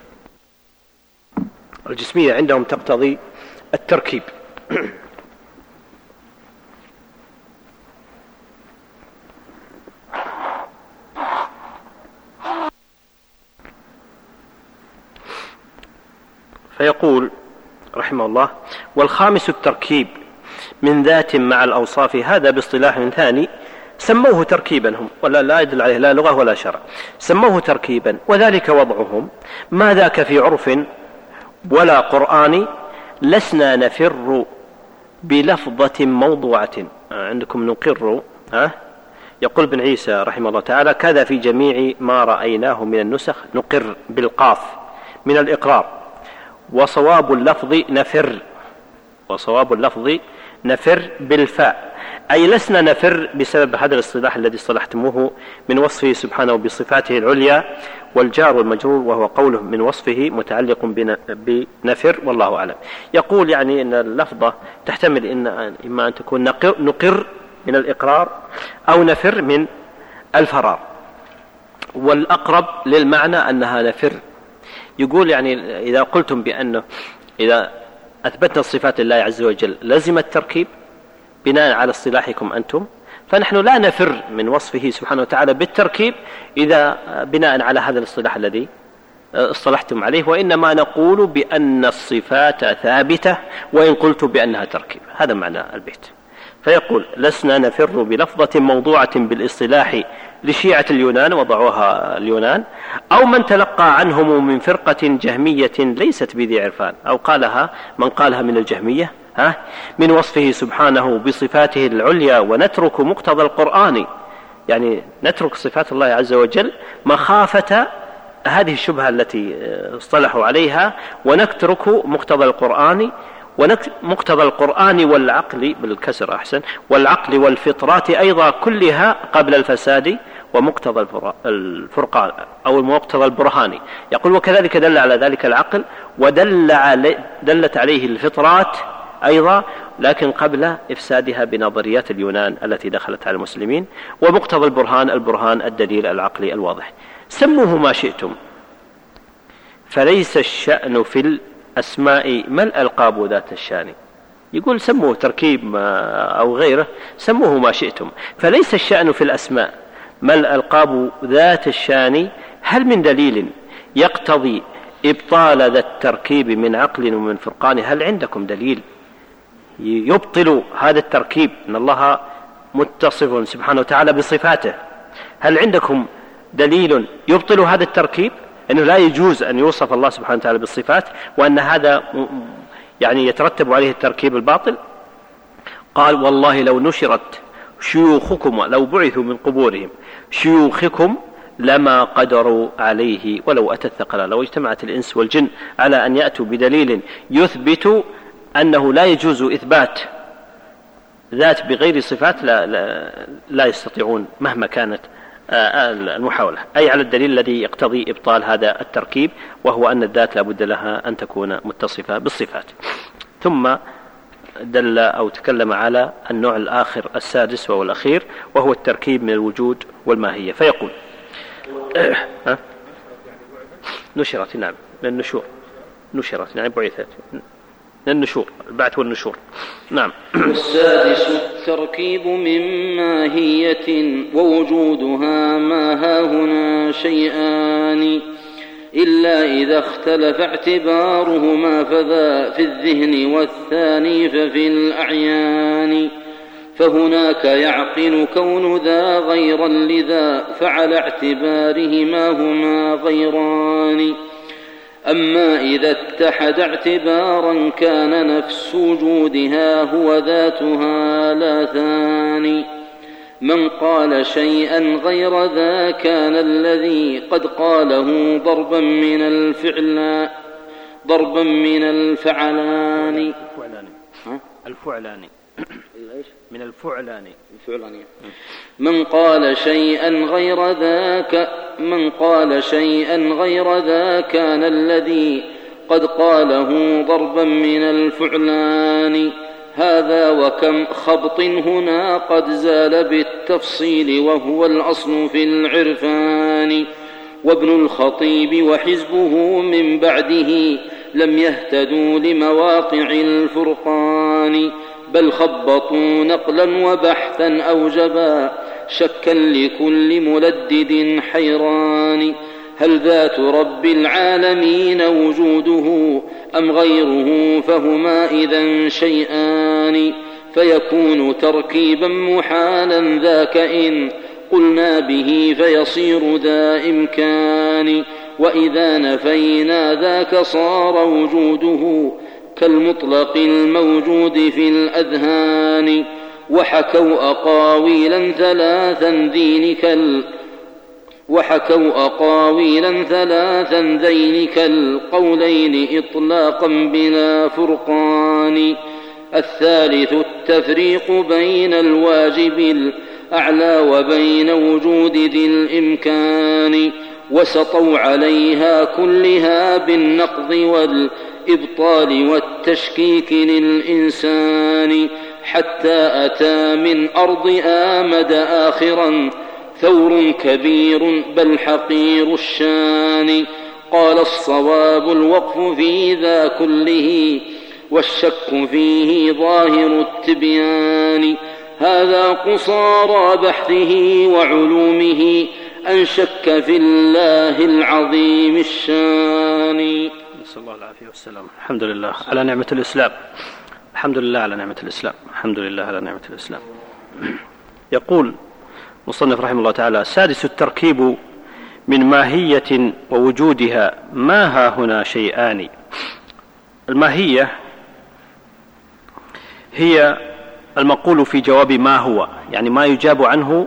الجسمية عندهم تقتضي التركيب. فيقول رحمه الله: والخامس التركيب من ذات مع الأوصاف، هذا باصطلاح ثاني سموه تركيبا هم، ولا لا يدل عليه لا لغة ولا شرع، سموه تركيبا، وذلك وضعهم ما ذاك في عرف ولا قرآن. لسنا نفر بلفظة موضوعة. عندكم نقر، يقول ابن عيسى رحمه الله تعالى: كذا في جميع ما رأيناه من النسخ نقر بالقاف من الإقرار، وصواب اللفظ نفر بالفاء، أي لسنا نفر بسبب هذا الاصطلاح الذي اصطلحتموه من وصفه سبحانه بصفاته العليا، والجار والمجرور وهو قوله من وصفه متعلق بنفر، والله أعلم. يقول يعني أن اللفظة تحتمل إما أن تكون نقر من الإقرار أو نفر من الفرار، والأقرب للمعنى أنها نفر. يقول يعني إذا قلتم بأنه إذا أثبتنا الصفات لله عز وجل لزم التركيب بناء على اصطلاحكم أنتم، فنحن لا نفر من وصفه سبحانه وتعالى بالتركيب إذا بناء على هذا الاصطلاح الذي اصطلحتم عليه، وإنما نقول بأن الصفات ثابتة وإن قلت بأنها تركيب. هذا معنى البيت. فيقول: لسنا نفر بلفظة موضوعة بالاصطلاح لشيعة اليونان، وضعوها اليونان، أو من تلقى عنهم من فرقة جهمية ليست بذي عرفان، أو قالها من قالها من الجهمية من وصفه سبحانه بصفاته العليا، ونترك مقتضى القرآن، يعني نترك صفات الله عز وجل مخافة هذه الشبهة التي اصطلحوا عليها، ونترك مقتضى القرآن والعقل بالكسر أحسن، والعقل والفطرات أيضا كلها قبل الفساد، ومقتضى الفرقان أو المقتضى البرهاني. يقول: وكذلك دل على ذلك العقل، دلت عليه الفطرات أيضا، لكن قبل إفسادها بنظريات اليونان التي دخلت على المسلمين، ومقتضى البرهان الدليل العقلي الواضح. سموه ما شئتم، فليس الشأن في الأسماء ما الألقاب ذات الشان. يقول سموه تركيب أو غيره، سموه ما شئتم، فليس الشأن في الأسماء ما الألقاب ذات الشان. هل من دليل يقتضي إبطال ذا التركيب من عقل ومن فرقان؟ هل عندكم دليل يبطل هذا التركيب؟ إن الله متصف سبحانه وتعالى بصفاته، هل عندكم دليل يبطل هذا التركيب، أنه لا يجوز أن يوصف الله سبحانه وتعالى بالصفات، وأن هذا يعني يترتب عليه التركيب الباطل؟ قال: والله لو نشرت شيوخكم، لو بعثوا من قبورهم شيوخكم لما قدروا عليه ولو أتى الثقلان. لو اجتمعت الإنس والجن على أن يأتوا بدليل يثبت أنه لا يجوز إثبات ذات بغير صفات لا يستطيعون مهما كانت المحاولة، أي على الدليل الذي يقتضي إبطال هذا التركيب، وهو أن الذات لا بد لها أن تكون متصفة بالصفات. ثم دل أو تكلم على النوع الآخر السادس وهو الأخير، وهو التركيب من الوجود والماهية. فيقول: نشرت، نعم، من النشور، نشرت يعني بعثت، من النشور، البعث والنشور، نعم. والسادس التركيب من ماهية، ووجودها ما هاهنا شيئان، إلا إذا اختلف اعتبارهما فذا في الذهن، والثاني ففي الأعيان. فهناك يعقل كون ذا غيرا لذا، فعلى اعتبارهما هما غيران. أما إذا اتحد اعتبارا كان نفس وجودها هو ذاتها لا ثاني. من قال شيئا غير ذا كان الذي قد قاله ضربا من الفعلان. من الفعلان. من قال شيئا غير ذا كان الذي قد قاله ضربا من الفعلان. هذا وكم خبط هنا قد زال بالتفصيل، وهو الأصل في العرفان. وابن الخطيب وحزبه من بعده لم يهتدوا لمواقع الفرقان، بل خبطوا نقلا وبحثا أوجبا شكا لكل ملدد حيران. هل ذات رب العالمين وجوده أم غيره؟ فهما إذن شيئان، فيكون تركيبا محالا ذاك إن قلنا به، فيصير ذا إمكان. وإذا نفينا ذاك صار وجوده كالمطلق الموجود في الأذهان وحكوا أقاويلا ثلاثا ذين كالقولين إطلاقا بلا فرقان. الثالث التفريق بين الواجب الأعلى وبين وجود ذي الإمكان وسطوا عليها كلها بالنقض والإبطال والتشكيك للإنسان حتى أتى من أرض آمد آخرا ثور كبير بل حقير الشان. قال الصواب الوقف في ذا كله والشك فيه ظاهر التبيان. هذا قصارى بحثه وعلومه أن شك في الله العظيم الشان. نسأل الله العافية والسلام. الحمد لله على نعمة الإسلام. الحمد لله على نعمة الإسلام. الحمد لله على نعمة الإسلام. يقول مصنف رحمه الله تعالى: السادس التركيب من ماهية ووجودها ما ها هنا شيئان. الماهية هي المقول في جواب ما هو، يعني ما يجاب عنه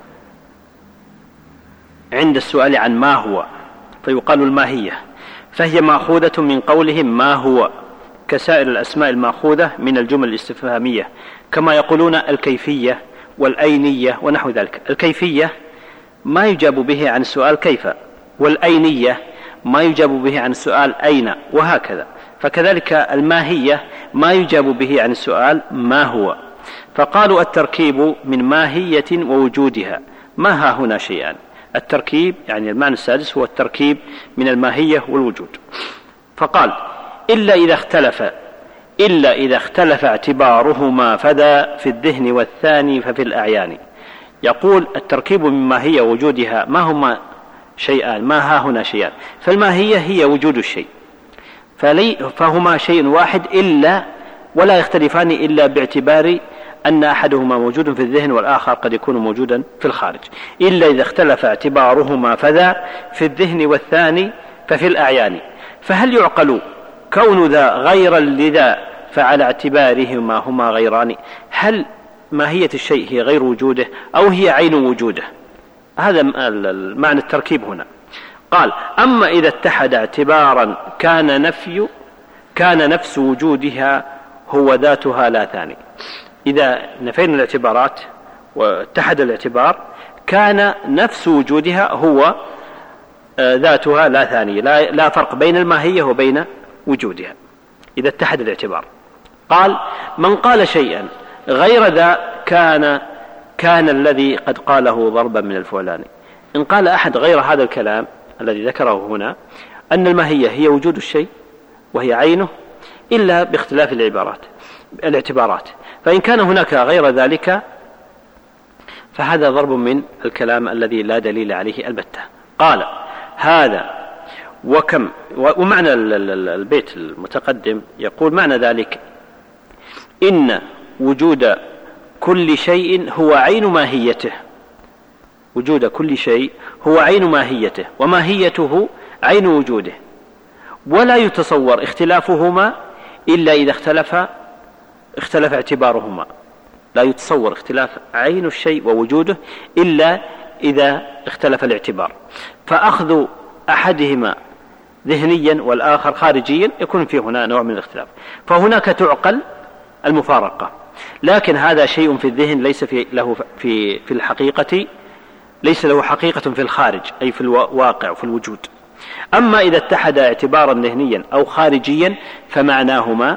عند السؤال عن ما هو فيقال الماهية، فهي مأخوذة من قولهم ما هو، كسائر الأسماء المأخوذة من الجمل الاستفهامية، كما يقولون الكيفية والأينية ونحو ذلك. الكيفية ما يجاب به عن السؤال كيف، والأينية ما يجاب به عن السؤال أين، وهكذا. فكذلك الماهية ما يجاب به عن السؤال ما هو. فقالوا التركيب من ماهية ووجودها ما ها هنا شيئان. التركيب يعني المعنى السادس هو التركيب من الماهية والوجود. فقال: إلا إذا اختلف اعتبارهما فذا في الذهن والثاني ففي الأعيان. يقول التركيب من ماهية ووجودها ما هما شيئان، ما ها هنا شيئان. فالماهية هي وجود الشيء، فهما شيء واحد إلا ولا يختلفان إلا باعتبار أن أحدهما موجود في الذهن والآخر قد يكون موجودا في الخارج. إلا إذا اختلف اعتبارهما فذا في الذهن والثاني ففي الأعيان. فهل يعقل كون ذا غيرا لذا فعلى اعتبارهما هما غيران؟ هل ماهية الشيء هي غير وجوده أو هي عين وجوده؟ هذا معنى التركيب هنا. قال: أما إذا اتحد اعتبارا كان نفس وجودها هو ذاتها لا ثاني. إذا نفينا الاعتبارات واتحد الاعتبار كان نفس وجودها هو ذاتها لا ثاني، لا فرق بين الماهية وبين وجودها إذا اتحد الاعتبار. قال: من قال شيئا غير ذا كان الذي قد قاله ضربا من الفعلان. إن قال أحد غير هذا الكلام الذي ذكره هنا أن الماهية هي وجود الشيء وهي عينه إلا باختلاف الاعتبارات، فإن كان هناك غير ذلك فهذا ضرب من الكلام الذي لا دليل عليه البتة. قال: هذا وكم. ومعنى البيت المتقدم يقول معنى ذلك إن وجود كل شيء هو عين ماهيته. وجود كل شيء هو عين ماهيته وماهيته عين وجوده، ولا يتصور اختلافهما إلا إذا اختلف اعتبارهما. لا يتصور اختلاف عين الشيء ووجوده إلا إذا اختلف الاعتبار، فأخذ أحدهما ذهنيا والآخر خارجيا يكون فيه هنا نوع من الاختلاف، فهناك تعقل المفارقة. لكن هذا شيء في الذهن ليس له في الحقيقة، ليس له حقيقة في الخارج أي في الواقع وفي الوجود. أما إذا اتحد اعتبارا ذهنيا أو خارجيا فمعناهما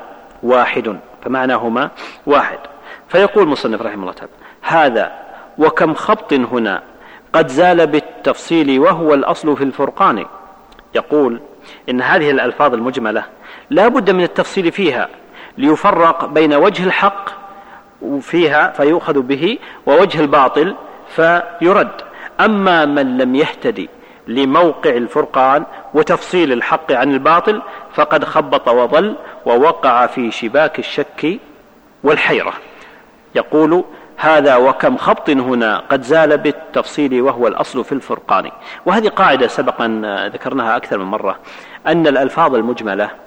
واحد. فيقول مصنف رحمه الله تعالى: هذا وكم خبط هنا قد زال بالتفصيل وهو الأصل في الفرقان. يقول إن هذه الألفاظ المجملة لا بد من التفصيل فيها ليفرق بين وجه الحق فيها فيؤخذ به ووجه الباطل فيرد. أما من لم يهتدي لموقع الفرقان وتفصيل الحق عن الباطل فقد خبط وضل ووقع في شباك الشك والحيرة. يقول: هذا وكم خبط هنا قد زال بالتفصيل وهو الأصل في الفرقان. وهذه قاعدة سبقا ذكرناها أكثر من مرة، أن الألفاظ المجملة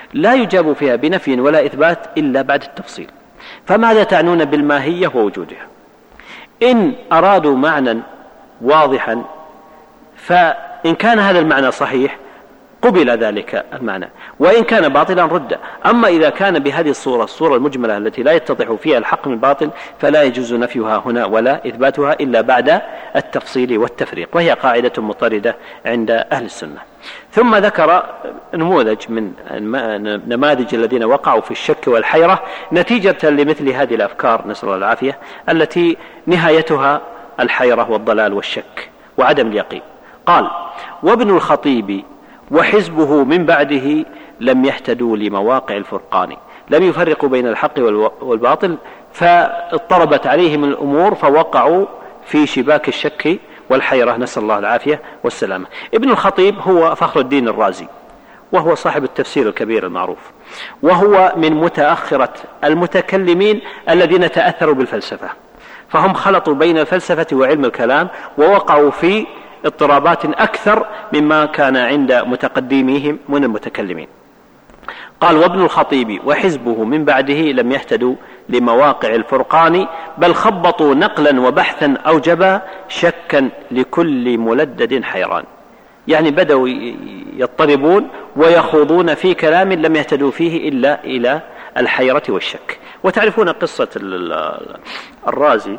لا يجاب فيها بنفي ولا إثبات إلا بعد التفصيل. فماذا تعنون بالماهية ووجودها؟ إن أرادوا معنى واضحا فإن كان هذا المعنى صحيح قبل ذلك المعنى، وإن كان باطلا رد. أما إذا كان بهذه الصورة المجملة التي لا يتضح فيها الحق من الباطل فلا يجوز نفيها هنا ولا إثباتها إلا بعد التفصيل والتفريق، وهي قاعدة مضطردة عند أهل السنة. ثم ذكر نموذج من نماذج الذين وقعوا في الشك والحيرة نتيجة لمثل هذه الأفكار، نسأل الله العافية، التي نهايتها الحيرة والضلال والشك وعدم اليقين. قال: وابن الخطيب وحزبه من بعده لم يهتدوا لمواقع الفرقان، لم يفرقوا بين الحق والباطل، فاضطربت عليهم الأمور فوقعوا في شباك الشك والحيرة، نسأل الله العافية والسلامة. ابن الخطيب هو فخر الدين الرازي، وهو صاحب التفسير الكبير المعروف، وهو من متأخرة المتكلمين الذين تأثروا بالفلسفة، فهم خلطوا بين الفلسفة وعلم الكلام ووقعوا في اضطرابات أكثر مما كان عند متقدميهم من المتكلمين. قال: وابن الخطيب وحزبه من بعده لم يهتدوا لمواقع الفرقان، بل خبطوا نقلا وبحثا أوجبا شكا لكل ملدد حيران. يعني بدأوا يضطربون ويخوضون في كلام لم يهتدوا فيه إلا إلى الحيرة والشك. وتعرفون قصة الرازي،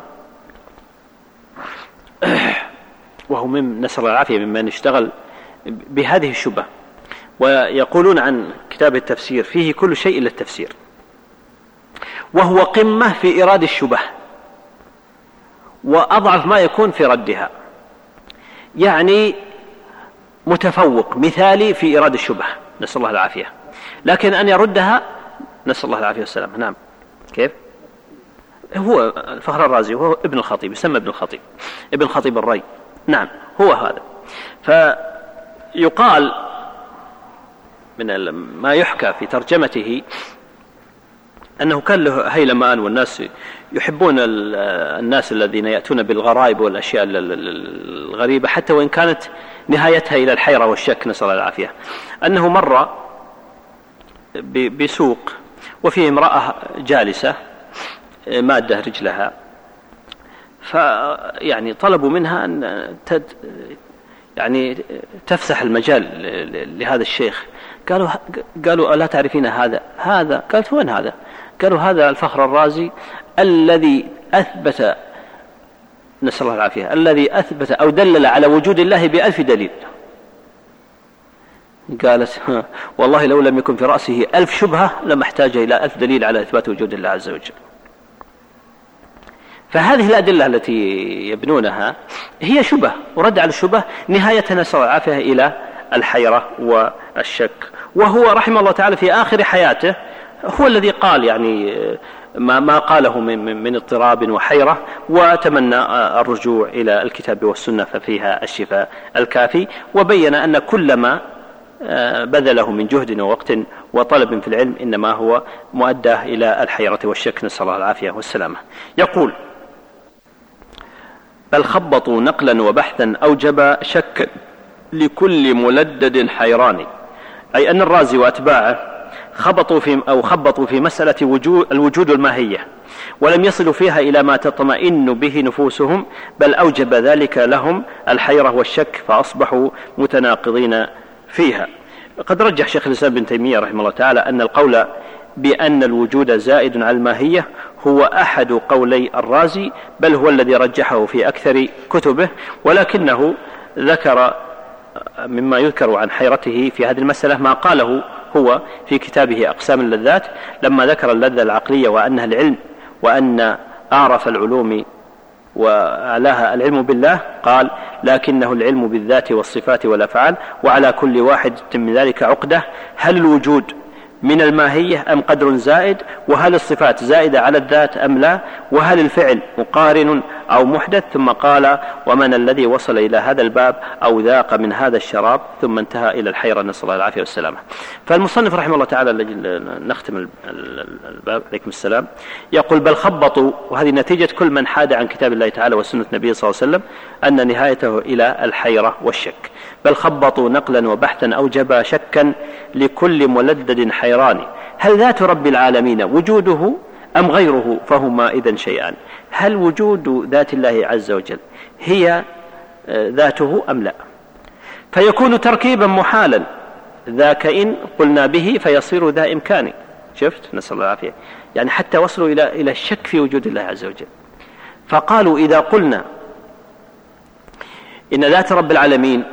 وهو نسأل الله العافية ممن اشتغل بهذه الشبهة، ويقولون عن كتاب التفسير فيه كل شيء إلا التفسير، وهو قمة في إيراد الشبه وأضعف ما يكون في ردها، يعني متفوق مثالي في إيراد الشبه، نسأل الله العافية، لكن أن يردها نسأل الله العافية والسلام. نعم. كيف؟ هو الفخر الرازي وهو ابن الخطيب، يسمى ابن الخطيب، ابن الخطيب الري. نعم، هو هذا. فيقال من ما يحكى في ترجمته أنه كان له هيلمان، والناس يحبون الناس الذين يأتون بالغرائب والأشياء الغريبة حتى وإن كانت نهايتها إلى الحيرة والشك، نسأل الله العافية. أنه مر بسوق وفيه امرأة جالسة مادة رجلها، فيعني طلبوا منها أن يعني تفسح المجال لهذا الشيخ. قالوا ألا تعرفين هذا؟ قالت: وين هذا؟ قالوا: هذا الفخر الرازي الذي أثبت، نسأل الله العافية، الذي أثبت أو دلل على وجود الله ب1000 دليل. قالت: والله لو لم يكن في رأسه 1000 شبهة لما احتاج إلى 1000 دليل على إثبات وجود الله عز وجل. فهذه الأدلة التي يبنونها هي شبه ورد على الشبه، نهاية نسأل الله العافية إلى الحيرة والشك. وهو رحمه الله تعالى في آخر حياته هو الذي قال يعني ما قاله من اضطراب وحيرة، وتمنى الرجوع إلى الكتاب والسنة ففيها الشفاء الكافي، وبين أن كل ما بذله من جهد ووقت وطلب في العلم إنما هو مؤداه إلى الحيرة والشك، نسأل الله العافية والسلامة. يقول: بل خبطوا نقلا وبحثا أوجب شك لكل ملدد حيران، أي أن الرازي وأتباعه خبطوا في مسألة الوجود الماهية، ولم يصلوا فيها إلى ما تطمئن به نفوسهم، بل أوجب ذلك لهم الحيرة والشك، فأصبحوا متناقضين فيها. قد رجح شيخ الإسلام ابن تيمية رحمه الله تعالى أن القول بأن الوجود زائد على الماهية هو أحد قولي الرازي، بل هو الذي رجحه في أكثر كتبه، ولكنه ذكر مما يذكر عن حيرته في هذه المسألة ما قاله هو في كتابه أقسام اللذات، لما ذكر اللذة العقلية وأنها العلم، وأن أعرف العلوم وأعلاها العلم بالله، قال: لكنه العلم بالذات والصفات والأفعال، وعلى كل واحد من ذلك عقدة، هل الوجود من الماهية أم قدر زائد؟ وهل الصفات زائدة على الذات أم لا؟ وهل الفعل مقارن أو محدث، ثم قال: ومن الذي وصل إلى هذا الباب أو ذاق من هذا الشراب، ثم انتهى إلى الحيرة، نسأل الله العافية والسلامة. فالمصنف رحمه الله تعالى، نختم الباب عليكم السلام، يقول: بل خبطوا، وهذه نتيجة كل من حاد عن كتاب الله تعالى وسنة النبي صلى الله عليه وسلم، أن نهايته إلى الحيرة والشك. بل خبطوا نقلا وبحثا أوجب شكا لكل ملدد حيران، هل ذات رب العالمين وجوده أم غيره؟ فهما إذن شيئان، هل وجود ذات الله عز وجل هي ذاته أم لا؟ فيكون تركيبا محالا، ذاك إن قلنا به فيصير ذا إمكاني. شفت؟ نسأل الله العافية. يعني حتى وصلوا إلى الشك في وجود الله عز وجل. فقالوا: إذا قلنا إن ذات رب العالمين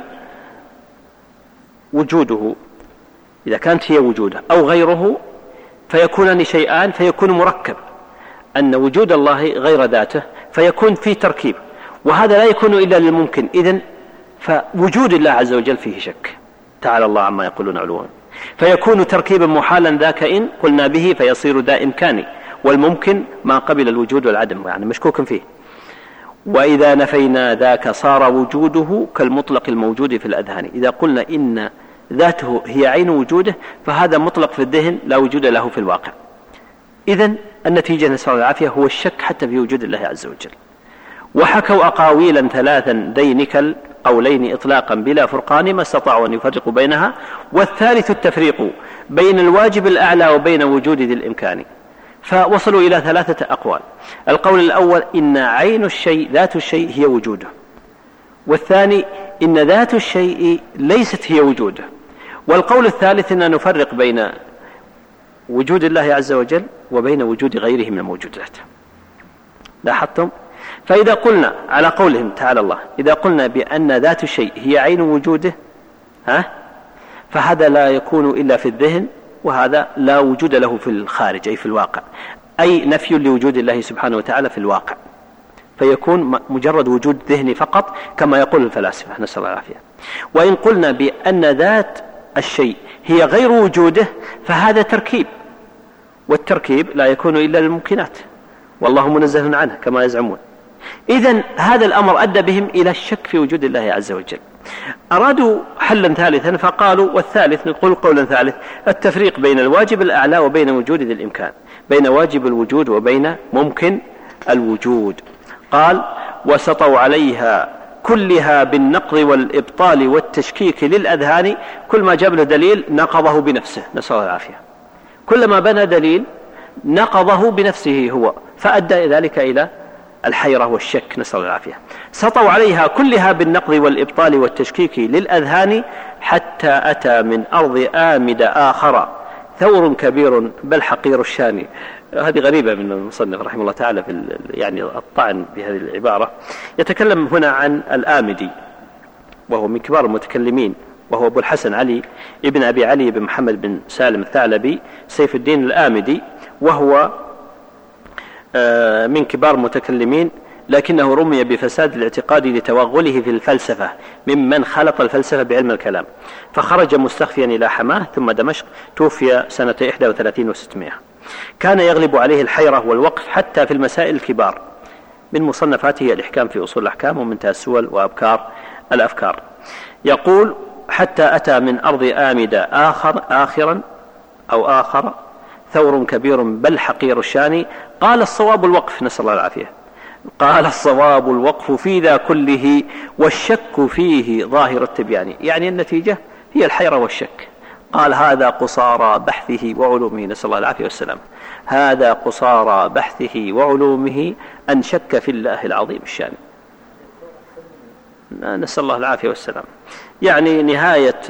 وجوده، إذا كانت هي وجوده أو غيره، فيكونان شيئان، فيكون مركب، أن وجود الله غير ذاته، فيكون في تركيب، وهذا لا يكون إلا للممكن. إذن فوجود الله عز وجل فيه شك، تعالى الله عما يقولون علوا. فيكون تركيبا محالا، ذاك إن قلنا به فيصير ذا إمكاني، والممكن ما قبل الوجود والعدم، يعني مشكوك فيه. وإذا نفينا ذاك صار وجوده كالمطلق الموجود في الأذهان. إذا قلنا إن ذاته هي عين وجوده، فهذا مطلق في الذهن لا وجود له في الواقع. إذن النتيجة نسأل الله العافية هو الشك حتى في وجود الله عز وجل. وحكوا أقاويلا ثلاثا دينك القولين إطلاقا بلا فرقان، ما استطاعوا أن يفرقوا بينها، والثالث التفريق بين الواجب الأعلى وبين وجود ذي الإمكان. فوصلوا إلى ثلاثة أقوال. القول الأول: إن عين الشيء ذات الشيء هي وجوده، والثاني: إن ذات الشيء ليست هي وجوده، والقول الثالث: إن نفرق بين وجود الله عز وجل وبين وجود غيره من الموجودات. لاحظتم؟ فإذا قلنا على قولهم تعالى الله، إذا قلنا بأن ذات الشيء هي عين وجوده، فهذا لا يكون إلا في الذهن، وهذا لا وجود له في الخارج أي في الواقع، أي نفي لوجود الله سبحانه وتعالى في الواقع، فيكون مجرد وجود ذهني فقط كما يقول الفلاسفة، نسأل الله العافية. وإن قلنا بأن ذات الشيء هي غير وجوده، فهذا تركيب، والتركيب لا يكون إلا للممكنات، والله منزه عنه كما يزعمون. إذن هذا الأمر أدى بهم إلى الشك في وجود الله عز وجل. أرادوا حلا ثالثا فقالوا: والثالث، نقول قولا ثالث: التفريق بين الواجب الأعلى وبين وجود ذي الإمكان، بين واجب الوجود وبين ممكن الوجود. قال: وسطوا عليها كلها بالنقض والإبطال والتشكيك للأذهان، كل ما جاب له دليل نقضه بنفسه، نسأل الله العافية. كلما بنى دليل نقضه بنفسه هو، فأدى ذلك إلى الحيرة والشك، نسأل الله العافية. سطوا عليها كلها بالنقض والإبطال والتشكيك للأذهان، حتى أتى من أرض آمد آخر ثور كبير بل حقير الشان. هذه غريبة من المصنف رحمه الله تعالى في يعني الطعن بهذه العبارة. يتكلم هنا عن الآمدي، وهو من كبار المتكلمين، وهو أبو الحسن علي ابن أبي علي بن محمد بن سالم الثعلبي سيف الدين الآمدي، وهو من كبار المتكلمين، لكنه رمي بفساد الاعتقاد لتوغله في الفلسفة، ممن خلط الفلسفة بعلم الكلام، فخرج مستخفيا إلى حماه ثم دمشق، توفي سنة 31 و600. كان يغلب عليه الحيرة والوقف حتى في المسائل الكبار. من مصنفاته الإحكام في أصول الأحكام، ومنتهى السول وأبكار الأفكار. يقول: حتى أتى من أرض آمدة آخر ثور كبير بل حقير الشان. قال: الصواب الوقف، نسأل الله العافية. قال: الصواب الوقف في ذا كله، والشك فيه ظاهر التبيان. يعني النتيجة هي الحيرة والشك. قال: هذا قصارى بحثه وعلومه، نسأل الله العافية والسلام. هذا قصارى بحثه وعلومه، أن شك في الله العظيم الشان، نسأل الله العافية والسلام. يعني نهاية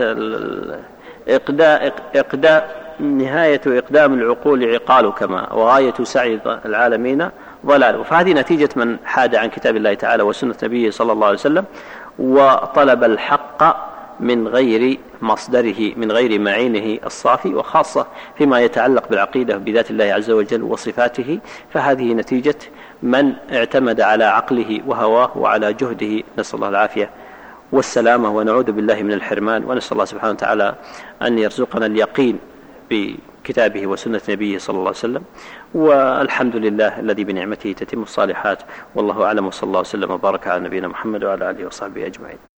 إقدام العقول عقال كما، وغاية سعي العالمين ضلال. فهذه نتيجة من حاد عن كتاب الله تعالى وسنة نبيه صلى الله عليه وسلم، وطلب الحق من غير مصدره، من غير معينه الصافي، وخاصة فيما يتعلق بالعقيدة بذات الله عز وجل وصفاته. فهذه نتيجة من اعتمد على عقله وهواه وعلى جهده، نسأل الله العافية والسلامة، ونعوذ بالله من الحرمان. ونسأل الله سبحانه وتعالى أن يرزقنا اليقين كتابه وسنة نبيه صلى الله عليه وسلم، والحمد لله الذي بنعمته تتم الصالحات، والله أعلم، وصلى الله وسلم وبارك على نبينا محمد وعلى آله وصحبه أجمعين.